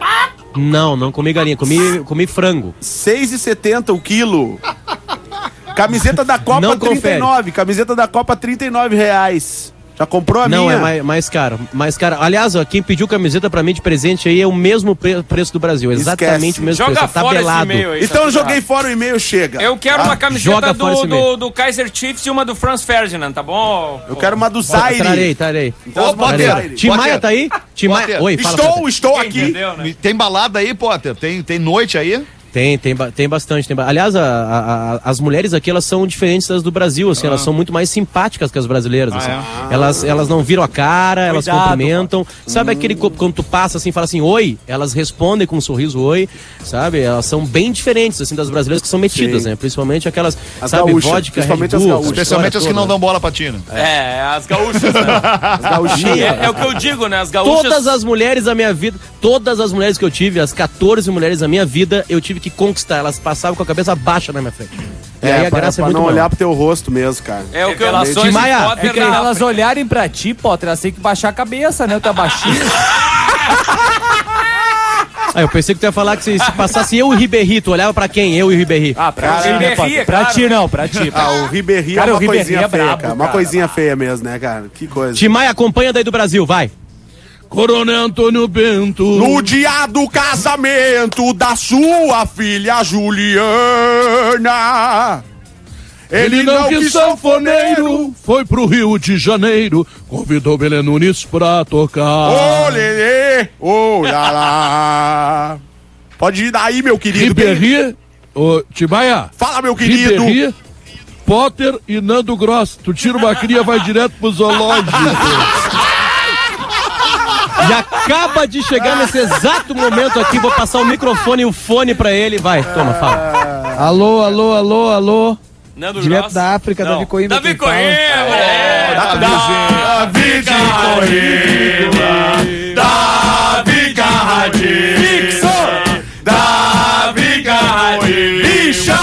Não, não comi galinha, comi, comi frango. seis e setenta o quilo. Camiseta da Copa, Não trinta e nove. Camiseta da Copa, trinta e nove reais. Já comprou a Não, minha? é mais, mais caro, mais caro. Aliás, ó, quem pediu camiseta pra mim de presente aí é o mesmo pre- preço do Brasil, exatamente Esquece. o mesmo Joga preço, tá fora esse tabelado. e-mail aí. Então tá eu joguei ligado? fora o e-mail, chega. Eu quero Tá? uma camiseta Joga fora do, esse e-mail. do, do Kaiser Chiefs e uma do Franz Ferdinand, tá bom? Eu quero uma do Trarei, Zaire. trarei. Então, Ô, as mãos do Potter, Zaire. Tim Potter. Maia tá aí? Tim Maia. Potter. Oi, fala. Estou, Potter. estou aqui. Entendeu, né? Tem balada aí, Potter? Tem, tem noite aí? Tem, tem, ba- tem bastante. Tem ba- Aliás, a- a- a- as mulheres aqui, elas são diferentes das do Brasil, assim, elas são muito mais simpáticas que as brasileiras, assim. Elas, elas não viram a cara, elas Cuidado, cumprimentam. Sabe aquele co- quando tu passa assim, fala assim, oi? Elas respondem com um sorriso, oi, sabe? Elas são bem diferentes, assim, das brasileiras que são metidas, Sim. né? Principalmente aquelas, As sabe, gaúchas, vodka, principalmente Red as Bull, gaúchas. essa Especialmente as história que não toda. dão bola pra Tina. É, as gaúchas, né? As gauchinhas. É, é o que eu digo, né? As gaúchas... Todas as mulheres da minha vida, todas as mulheres que eu tive, as quatorze mulheres da minha vida, eu tive que conquistar. Elas passavam com a cabeça baixa na minha frente. E É, aí a pra, graça é pra muito não maior. olhar pro teu rosto mesmo, cara. É o que eu Revelações Tim Maia, de Potter É que na elas África. olharem pra ti, Potter, elas têm que baixar a cabeça, né? Tu é baixinho. Ah, eu pensei que tu ia falar que se, se passasse eu e o Ribéry, tu olhava pra quem? Eu e o Ribéry. Ah, pra Cara, ti, né, Ribéry, Potter? é Pra claro. ti não, pra ti. Ah, o Ribéry Cara, é o uma Ribéry coisinha é feia, brabo, cara. Uma cara. coisinha feia mesmo, né, cara? Que coisa. Tim Maia, acompanha daí do Brasil, vai. Coronel Antônio Bento. No dia do casamento da sua filha Juliana, Ele não quis sanfoneiro, foi pro Rio de Janeiro, convidou Belê Nunes pra tocar. Ô, lelê, ô, lá, lá. Pode ir daí, meu querido. Ribéry, ô, Tibaia. Fala, meu querido. Ribéry, Potter e Nando Gross. Tu tira uma cria, vai direto pro zoológico. E acaba de chegar nesse exato momento aqui, vou passar o microfone e o fone pra ele. Vai, toma, fala. Alô, alô, alô, alô. Nando Direto Gross? da África, Não. Davi Coimbra. Davi quem fala. Coimbra! é. Davi Coimbra, Davi Carradinho, Fixo, Davi Carradinho, bicha,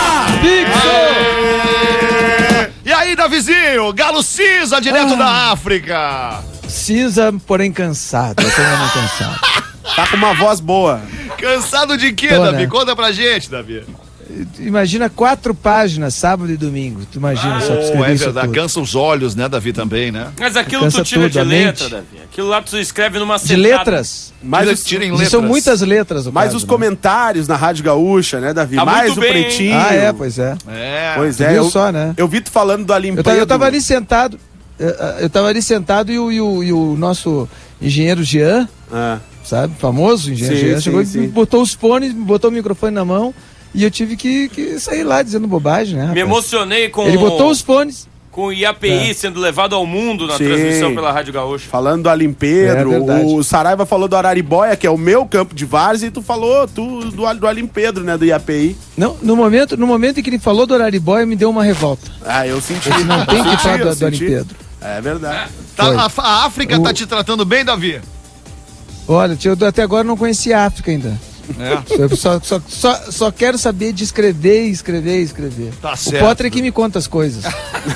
E aí, Davizinho, Galo Cisa, direto da África. Cisa, porém cansado. Eu tô mesmo cansado. Tá com uma voz boa. Cansado de quê, Tô, Davi? né? Conta pra gente, Davi. Imagina quatro páginas, sábado e domingo. Tu imagina só pra Oh, escrever é isso verdade, tudo. cansa os olhos, né, Davi, também, né? Mas aquilo Cansa tu tira tudo, de a letra, mente. Davi. Aquilo lá tu escreve numa De sentada. letras. Mas Tira- os, tira em E letras. são muitas letras, no mas caso, os né? comentários na Rádio Gaúcha, né, Davi? Tá Mais muito o bem, Pretinho. Ah, é, pois é. É. Pois Tu é, viu eu, só, né? eu vi tu falando do Alim Eu tava, eu Pedro. tava ali sentado, eu, eu tava ali sentado e o, e o, e o nosso engenheiro Jean, Ah. sabe, famoso engenheiro Sim, Jean, sim, chegou sim. e me botou os fones, me botou o microfone na mão e eu tive que, que sair lá dizendo bobagem, né, Me rapaz? emocionei com Ele botou os fones. com o I A P I É. sendo levado ao mundo na Sim. transmissão pela Rádio Gaúcha. Falando do Alim Pedro, É verdade. o Saraiva falou do Araribóia, que é o meu campo de várzea, e tu falou tu, do, do Alim Pedro, né, do I A P I. Não, no momento, no momento em que ele falou do Araribóia, me deu uma revolta. Ah, eu senti. Ele não tem que Senti, falar eu do, do Alim senti. Pedro. É verdade. Tá, Foi. a, a África O- tá te tratando bem, Davi? Olha, eu até agora não conheci a África ainda. É. Eu só, só, só, só quero saber de escrever, escrever, escrever. Tá O certo. Potter é que me conta as coisas.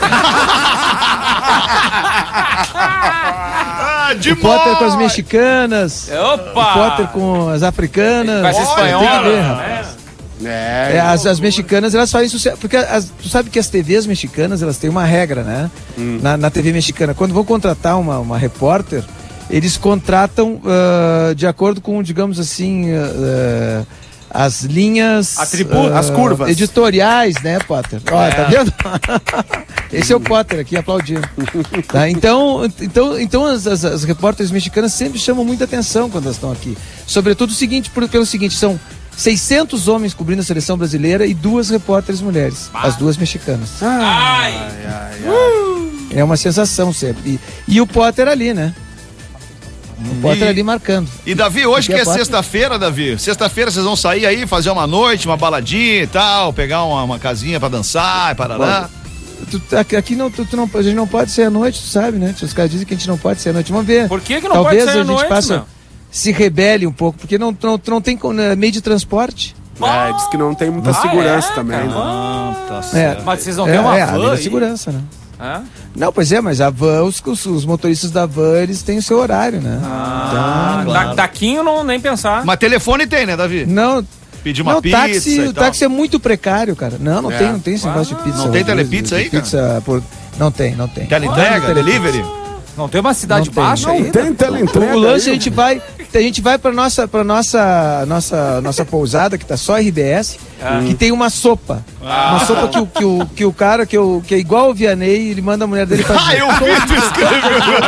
Ah, O Potter com as mexicanas, Opa! o Potter com as africanas. Com as Olha, espanholas, tem que ver, né? rapaz. É, É, as, as mexicanas, elas fazem sucesso. Porque as- tu sabe que as T Vs mexicanas, elas têm uma regra, né? Na, na T V mexicana. Quando vão contratar uma, uma repórter, eles contratam ah, de acordo com, digamos assim, ah, ah, as linhas. Atribu- ah, as curvas. Editoriais, né, Potter? Olha, tá vendo? Esse é o Potter aqui, aplaudindo. Tá? Então, então, então as, as, as repórteres mexicanas sempre chamam muita atenção quando elas estão aqui. Sobretudo o seguinte, por- pelo seguinte, são seiscentos homens cobrindo a seleção brasileira e duas repórteres mulheres, as duas mexicanas. Ai! É uma sensação sempre. E, e o Potter ali, né? O Potter ali marcando. E Davi, hoje que Porque é a Potter- sexta-feira, Davi, sexta-feira vocês vão sair aí, fazer uma noite, uma baladinha e tal, pegar uma, uma casinha pra dançar e parará. Tu- aqui aqui não, tu, tu não, a gente não pode ser à noite, tu sabe, né? Os caras dizem que a gente não pode ser à noite. Vamos ver. Por que que não Talvez pode sair a à gente noite, faça, meu? se rebele um pouco, porque não, não, tu não tem co- né, meio de transporte. É, diz que não tem muita Ah, segurança é, também, cara? né? Ah, tá É, certo. Mas vocês não é, têm uma é, van além da aí? segurança, né? Hã? Não, pois é, mas a van, os, os, os motoristas da van, eles têm o seu horário, né? Ah, da, daquinho não nem pensar. Mas telefone tem, né, Davi? Não, Pedir uma não, pizza táxi, e o tal. táxi é muito precário, cara. Não, não É. tem, não tem esse negócio de pizza. Não tem de- telepizza de aí, cara? pizza por... Não tem, não tem. Teleentrega, Não tem delivery? Não tem uma cidade Não tem. baixa Não aí? Tem teleentrega. O lance aí. a gente vai, a gente vai para nossa, para nossa, nossa, nossa pousada que tá só R B S, que tem uma sopa, uma sopa que o, que o, que o cara que, o, que é igual ao Vianney, ele manda a mulher dele fazer. Ah, eu vi tu escreveu.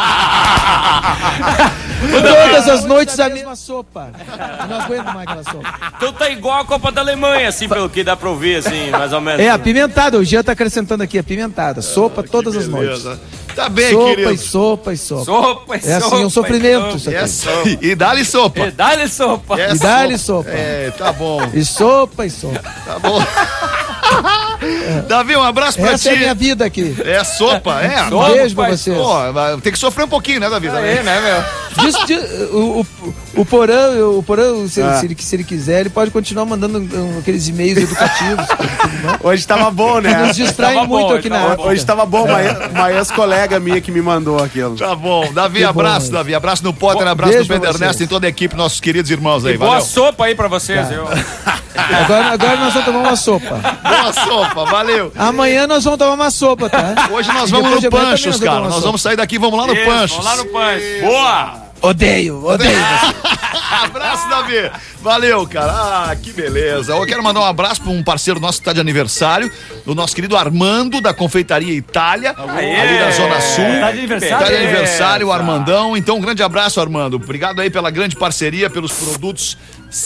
Todas as noites a mesma sopa. Eu não aguento mais aquela sopa. Então tá igual a Copa da Alemanha, assim, pelo que dá pra ouvir, assim, mais ou menos. É apimentada. O Jean tá acrescentando aqui apimentada, sopa todas as noites. Beleza. Tá bem, Sopa querido. e sopa e sopa. Sopa, É assim, é um sofrimento isso E, aqui. essa- e dá-lhe sopa. E dá-lhe sopa. É E dá-lhe sopa. É, tá bom. E sopa e sopa. Tá bom. Davi, um abraço pra Essa ti. é a minha vida aqui. É sopa, é. Um beijo pra vocês. Pô, tem que sofrer um pouquinho, né, Davi? É, né, meu? Diz, diz, o, o, o Porã, o Porã se, Ah. se, ele, se ele quiser, ele pode continuar mandando um, aqueles e-mails educativos. Né? Hoje tava bom, Que né? nos distraem Tava muito bom, aqui na tava África. Hoje tava bom, uma, ex- uma ex-colega minha que me mandou aquilo. Tá bom. Davi, Que bom, abraço, hein? Davi. Abraço no Potter, abraço beijo no pra Pedro você. Ernesto e toda a equipe, nossos queridos irmãos aí. Boa Valeu. sopa aí pra vocês, viu? Agora, agora nós vamos tomar uma sopa. Boa sopa, valeu. Amanhã nós vamos tomar uma sopa, tá? Hoje nós E vamos depois de no amanhã Panchos, também nós vamos cara. tomar uma Nós sopa. vamos sair daqui, vamos lá no Isso, Panchos. vamos lá no Pancho. Boa! Odeio, odeio você. Abraço, Davi. Valeu, cara. Ah, que beleza. Eu quero mandar um abraço para um parceiro nosso que tá de aniversário, o nosso querido Armando, da Confeitaria Itália, Aê! ali da Zona Sul. Tá de aniversário? Tá de aniversário, o Armandão. Então, um grande abraço, Armando. Obrigado aí pela grande parceria, pelos produtos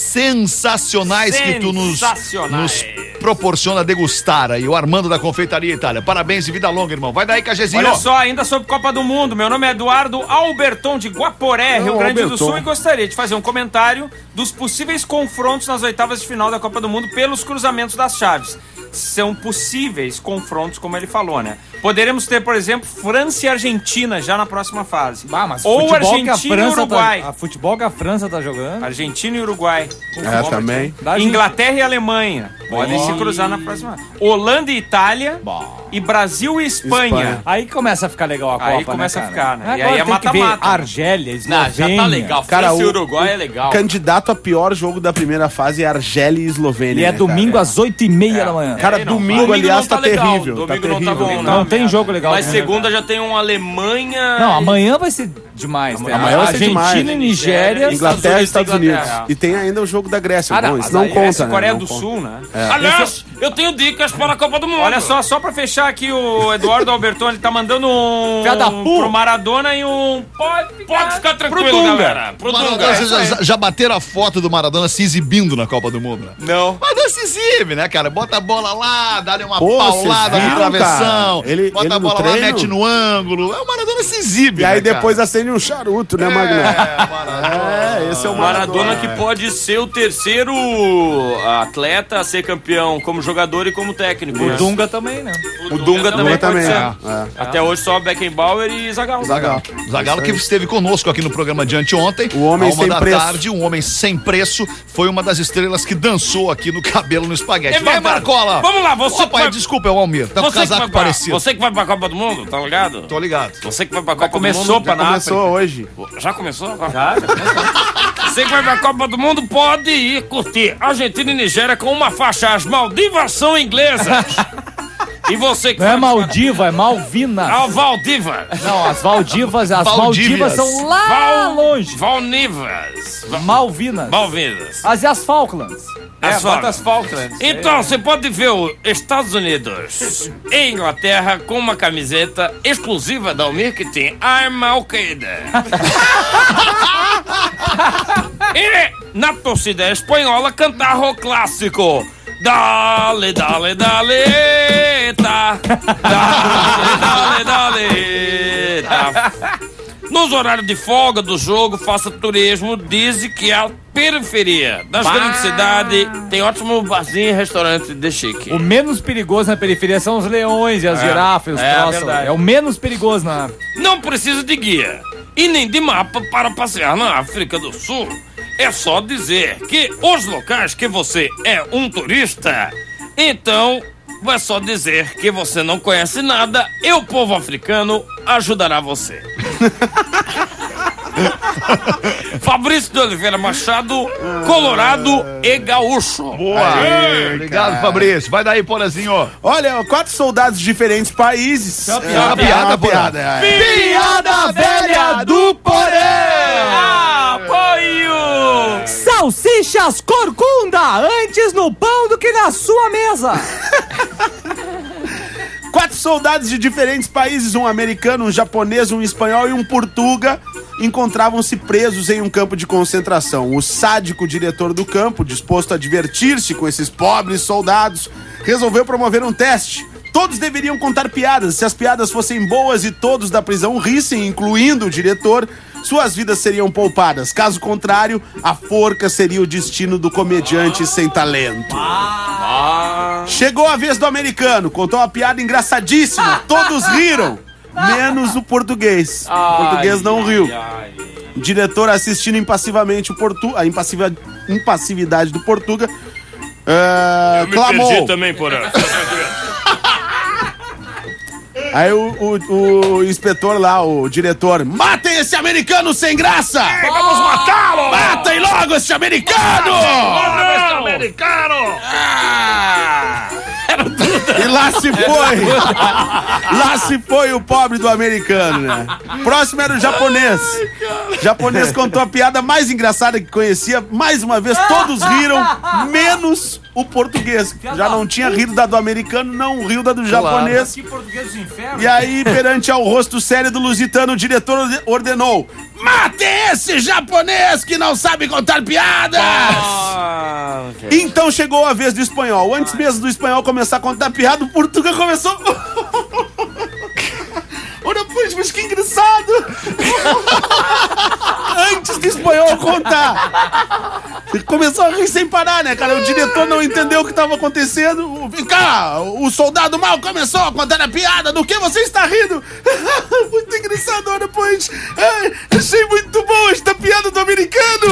sensacionais que tu nos, nos proporciona degustar aí. O Armando da Confeitaria Itália. Parabéns e vida longa, irmão. Vai daí, Cajezinho. Olha só, ainda sobre Copa do Mundo, meu nome é Eduardo Alberton de Guaporé, Rio Grande do Alberton. Sul, e gostaria de fazer um comentário dos possíveis confrontos nas oitavas de final da Copa do Mundo pelos cruzamentos das chaves. São possíveis confrontos, como ele falou, né? Poderemos ter, por exemplo, França e Argentina já na próxima fase. Ah, mas Ou futebol que a Argentina e França Uruguai. Tá, a futebol que a França tá jogando. Argentina e Uruguai. É, também. Da gente- Inglaterra e Alemanha. Podem se cruzar na próxima. Holanda e Itália. E Brasil e Espanha. Espanha. Aí começa a ficar legal a Copa, Aí começa né, a cara? ficar, né? E Agora aí é tem que ver mata-mata. Argélia, Não, Eslovênia. já tá legal. Cara, França e o- Uruguai é legal. Candidato a pior jogo da primeira fase é Argélia e Eslovênia. E é né, domingo cara? às oito e meia da manhã. Cara, É, não, domingo, domingo aliás, não tá tá, legal. terrível. Domingo tá não tá terrível. bom, Não tem jogo legal. Mas né? segunda já tem um Alemanha. Não, amanhã vai ser demais. Tem Amanhã vai ser Argentina demais. e Nigéria. Inglaterra e Estados Unidos. Inglaterra. E tem ainda o jogo da Grécia. Ah, não, Bom, mas isso não aí conta, essa é né? Coreia Não do conta. Sul, né? Aliás, eu tenho dicas para a Copa do Mundo. Olha só, só pra fechar aqui, o Eduardo Alberton, ele tá mandando um Fia da pu. pro Maradona e um pode ficar, Pode ficar tranquilo, pro Dunga. galera. Pro Dunga. Maradona, é vocês isso aí. já, já bateram a foto do Maradona se exibindo na Copa do Mundo, né? Não. Maradona se exibe, né, cara? Bota a bola lá, dá-lhe uma Pô, paulada vocês no viram, travessão, cara? Ele- bota ele a no bola lá, treino? mete no ângulo. É, o Maradona se exibe, E aí né, cara? depois acende um charuto, né, Magno? É, Maradona. É, esse é o Maradona Maradona. que pode ser o terceiro atleta a ser campeão como jogador e como técnico. O né? Dunga também, né? O Dunga também Dunga pode também, ser. é, é. Até hoje só Beckenbauer e Zagallo. Zagallo. Zagallo que esteve conosco aqui no programa de anteontem. O homem à uma sem da preço. tarde, um homem sem preço, foi uma das estrelas que dançou aqui no cabelo no espaguete. É Vai, verdade. Marcola! Vamos lá, você Ô, pai, vai- desculpa, é o Almir. Tá com o Você que, vai casaco pra, parecido. você que vai pra Copa do Mundo, tá ligado? Tô ligado. Você que vai pra Copa comer do Mundo. sopa já na Começou hoje. Já começou? Já, já começou. Você que vai pra Copa do Mundo pode ir curtir Argentina e Nigéria com uma faixa. As Maldivas são inglesas. E você que Não é vai- Maldiva, é Malvina. Ah, Valdivas. Não, as Valdivas, as Valdívias. Maldivas são lá Val- longe. Valnivas. Va- Malvinas. Malvinas. As e as Falklands. É, As bota as Falklands. Então, você pode ver os Estados Unidos e Inglaterra com uma camiseta exclusiva da Almir que tem I'm Al-Qaeda. E na torcida espanhola cantar o clássico Dale, dale, dale, tá. Dale, dale, dale, tá. Nos horários de folga do jogo, faça turismo. Diz que a periferia das grandes cidades tem ótimo barzinho e restaurante de chique. O menos perigoso na periferia são os leões e as É, girafas, os é troços. verdade. É o menos perigoso na... Não precisa de guia e nem de mapa para passear na África do Sul. É só dizer que os locais que você é um turista, então é só dizer que você não conhece nada e o povo africano ajudará você. Fabrício de Oliveira Machado, Colorado e Gaúcho. Boa! Aê, Obrigado, cara. Fabrício. Vai daí, Porazinho. Olha, quatro soldados de diferentes países. É uma piada, é uma piada, uma Porã. piada. é. Piada velha do Porã! Apoio! Salsichas corcunda, antes no pão do que na sua mesa. Quatro soldados de diferentes países, um americano, um japonês, um espanhol e um portuga, encontravam-se presos em um campo de concentração. O sádico diretor do campo, disposto a divertir-se com esses pobres soldados, resolveu promover um teste. Todos deveriam contar piadas. Se as piadas fossem boas e todos da prisão rissem, incluindo o diretor, suas vidas seriam poupadas. Caso contrário, a forca seria o destino do comediante sem talento. Chegou a vez do americano, contou uma piada engraçadíssima, todos riram, menos o português. O português não riu. O diretor assistindo impassivamente o Portu... a impassiva... impassividade do Portuga, uh, Eu me clamou. perdi também, porra. Aí o, o, o inspetor lá, o diretor, matem esse americano sem graça! Ei, vamos matá-lo! Matem logo esse americano! Logo esse americano! Ah! E lá se foi! Lá se foi o pobre do americano, né? Próximo era o japonês. O japonês contou a piada mais engraçada que conhecia. Mais uma vez, todos riram, menos o português. Já não tinha rido da do americano, não riu da do japonês. Que português do inferno. E aí, perante ao rosto sério do lusitano, o diretor ordenou: mate esse japonês que não sabe contar piadas! Ah, okay. Então chegou a vez do espanhol. Antes mesmo do espanhol começar a contar piada, o português começou... Olha, pois, mas que engraçado! Antes do espanhol contar. Começou a rir sem parar, né, cara? O diretor não entendeu o que estava acontecendo. Vem cá, o soldado mal começou a contar a piada. Do que você está rindo? Muito engraçado, olha, pois. Ai, achei muito bom esta piada do americano.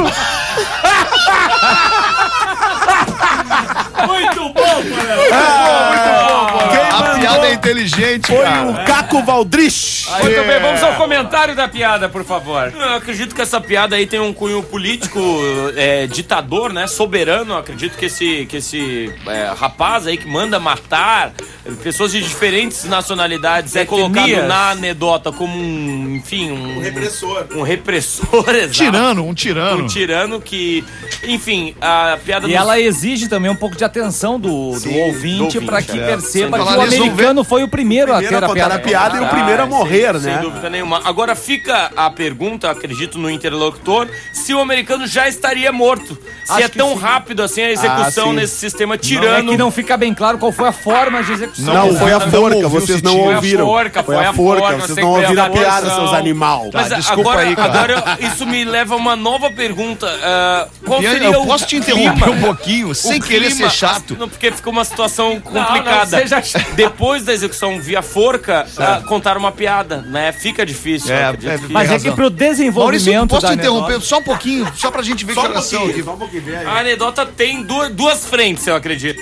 Muito bom, Panela. Ah, muito bom, Quem A mandou piada é inteligente, foi cara. o Caco Valdrich. Muito bem, vamos ao comentário da piada, por favor. Eu acredito que essa piada aí tem um cunho político, é, ditador, né? Soberano. Eu acredito que esse, que esse é, rapaz aí que manda matar pessoas de diferentes nacionalidades é colocado na anedota como um, enfim, um, Um repressor. Um repressor, exato. Tirano, um tirano. Um tirano que, enfim, a piada E dos- ela exige também um pouco de atenção do, do Sim, ouvinte do para ouvinte, que é. perceba Sem que o falar nisso, americano foi o primeiro, Primeiro a ter a a contar piada. a piada e o Ah, primeiro a morrer, sem, né? Sem dúvida nenhuma. Agora fica a pergunta, acredito no interlocutor, se o americano já estaria morto. Se Acho é que tão sim. rápido assim a execução Ah, sim. nesse sistema É tirano. que não fica bem claro qual foi a forma de execução. Não, foi a não forca, ouviu vocês se não tinha. Foi a ouviram. forca, Foi foi a a forca, forca, vocês sem não ouviram a criar piada, porção. seus animal. Mas Tá, desculpa agora, aí, cara. agora isso me leva a uma nova pergunta. ah, qual Bianca, seria eu o posso te interromper clima? um pouquinho, sem O querer clima- ser chato? Não, porque fica uma situação não, complicada. seja chato. Depois da execução via forca, ah, contar uma piada, né? Fica difícil. É, eu acredito é, que- Mas é razão. que pro Maurício, desenvolvimento posso da te interromper anedota- só um pouquinho? Só pra gente ver Só que um horas são pouquinho, aqui. só um pouquinho, vem aí. A anedota tem duas, duas frentes, eu acredito.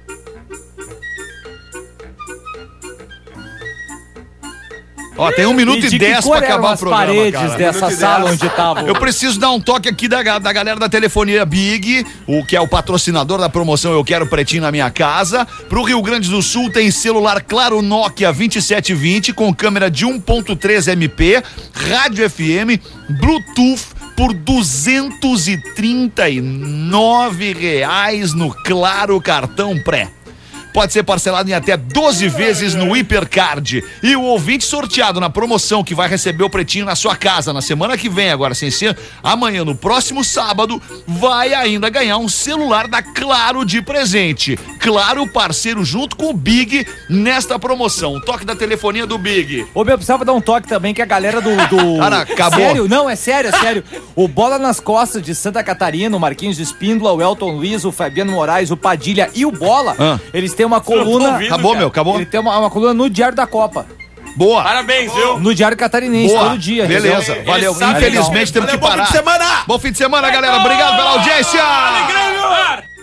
Ó, tem um minuto E e de que dez cor pra eram acabar o as programa, paredes cara. dessa Minuto e sala dez. onde tava o- Eu preciso dar um toque aqui da, ga- da galera da telefonia Big, o que é o patrocinador da promoção Eu Quero Pretinho na Minha Casa. Pro Rio Grande do Sul tem celular Claro Nokia vinte e sete vinte com câmera de um ponto três M P, rádio F M, Bluetooth por duzentos e trinta e nove reais no Claro Cartão Pré. Pode ser parcelado em até doze vezes no Hipercard. E o ouvinte sorteado na promoção que vai receber o Pretinho na sua casa na semana que vem, agora sem ser amanhã, no próximo sábado, vai ainda ganhar um celular da Claro de presente. Claro, parceiro junto com o Big nesta promoção. O toque da telefonia do Big. Ô, meu, precisava dar um toque também que a galera do... do... Cara, acabou. Sério? Não, é sério, é sério. O Bola nas Costas de Santa Catarina, o Marquinhos de Espíndola, o Elton Luiz, o Fabiano Moraes, o Padilha e o Bola, Ah. eles têm uma Não tô coluna... ouvindo, Acabou, cara. meu, acabou. Ele tem uma, uma coluna no Diário da Copa. Boa. Parabéns, viu? No Diário Catarinense, Boa. todo dia. Beleza, Ele valeu. sabe Infelizmente temos Valeu, que bom fim parar. de semana! Bom fim de semana, galera. Obrigado pela audiência. Grêmio!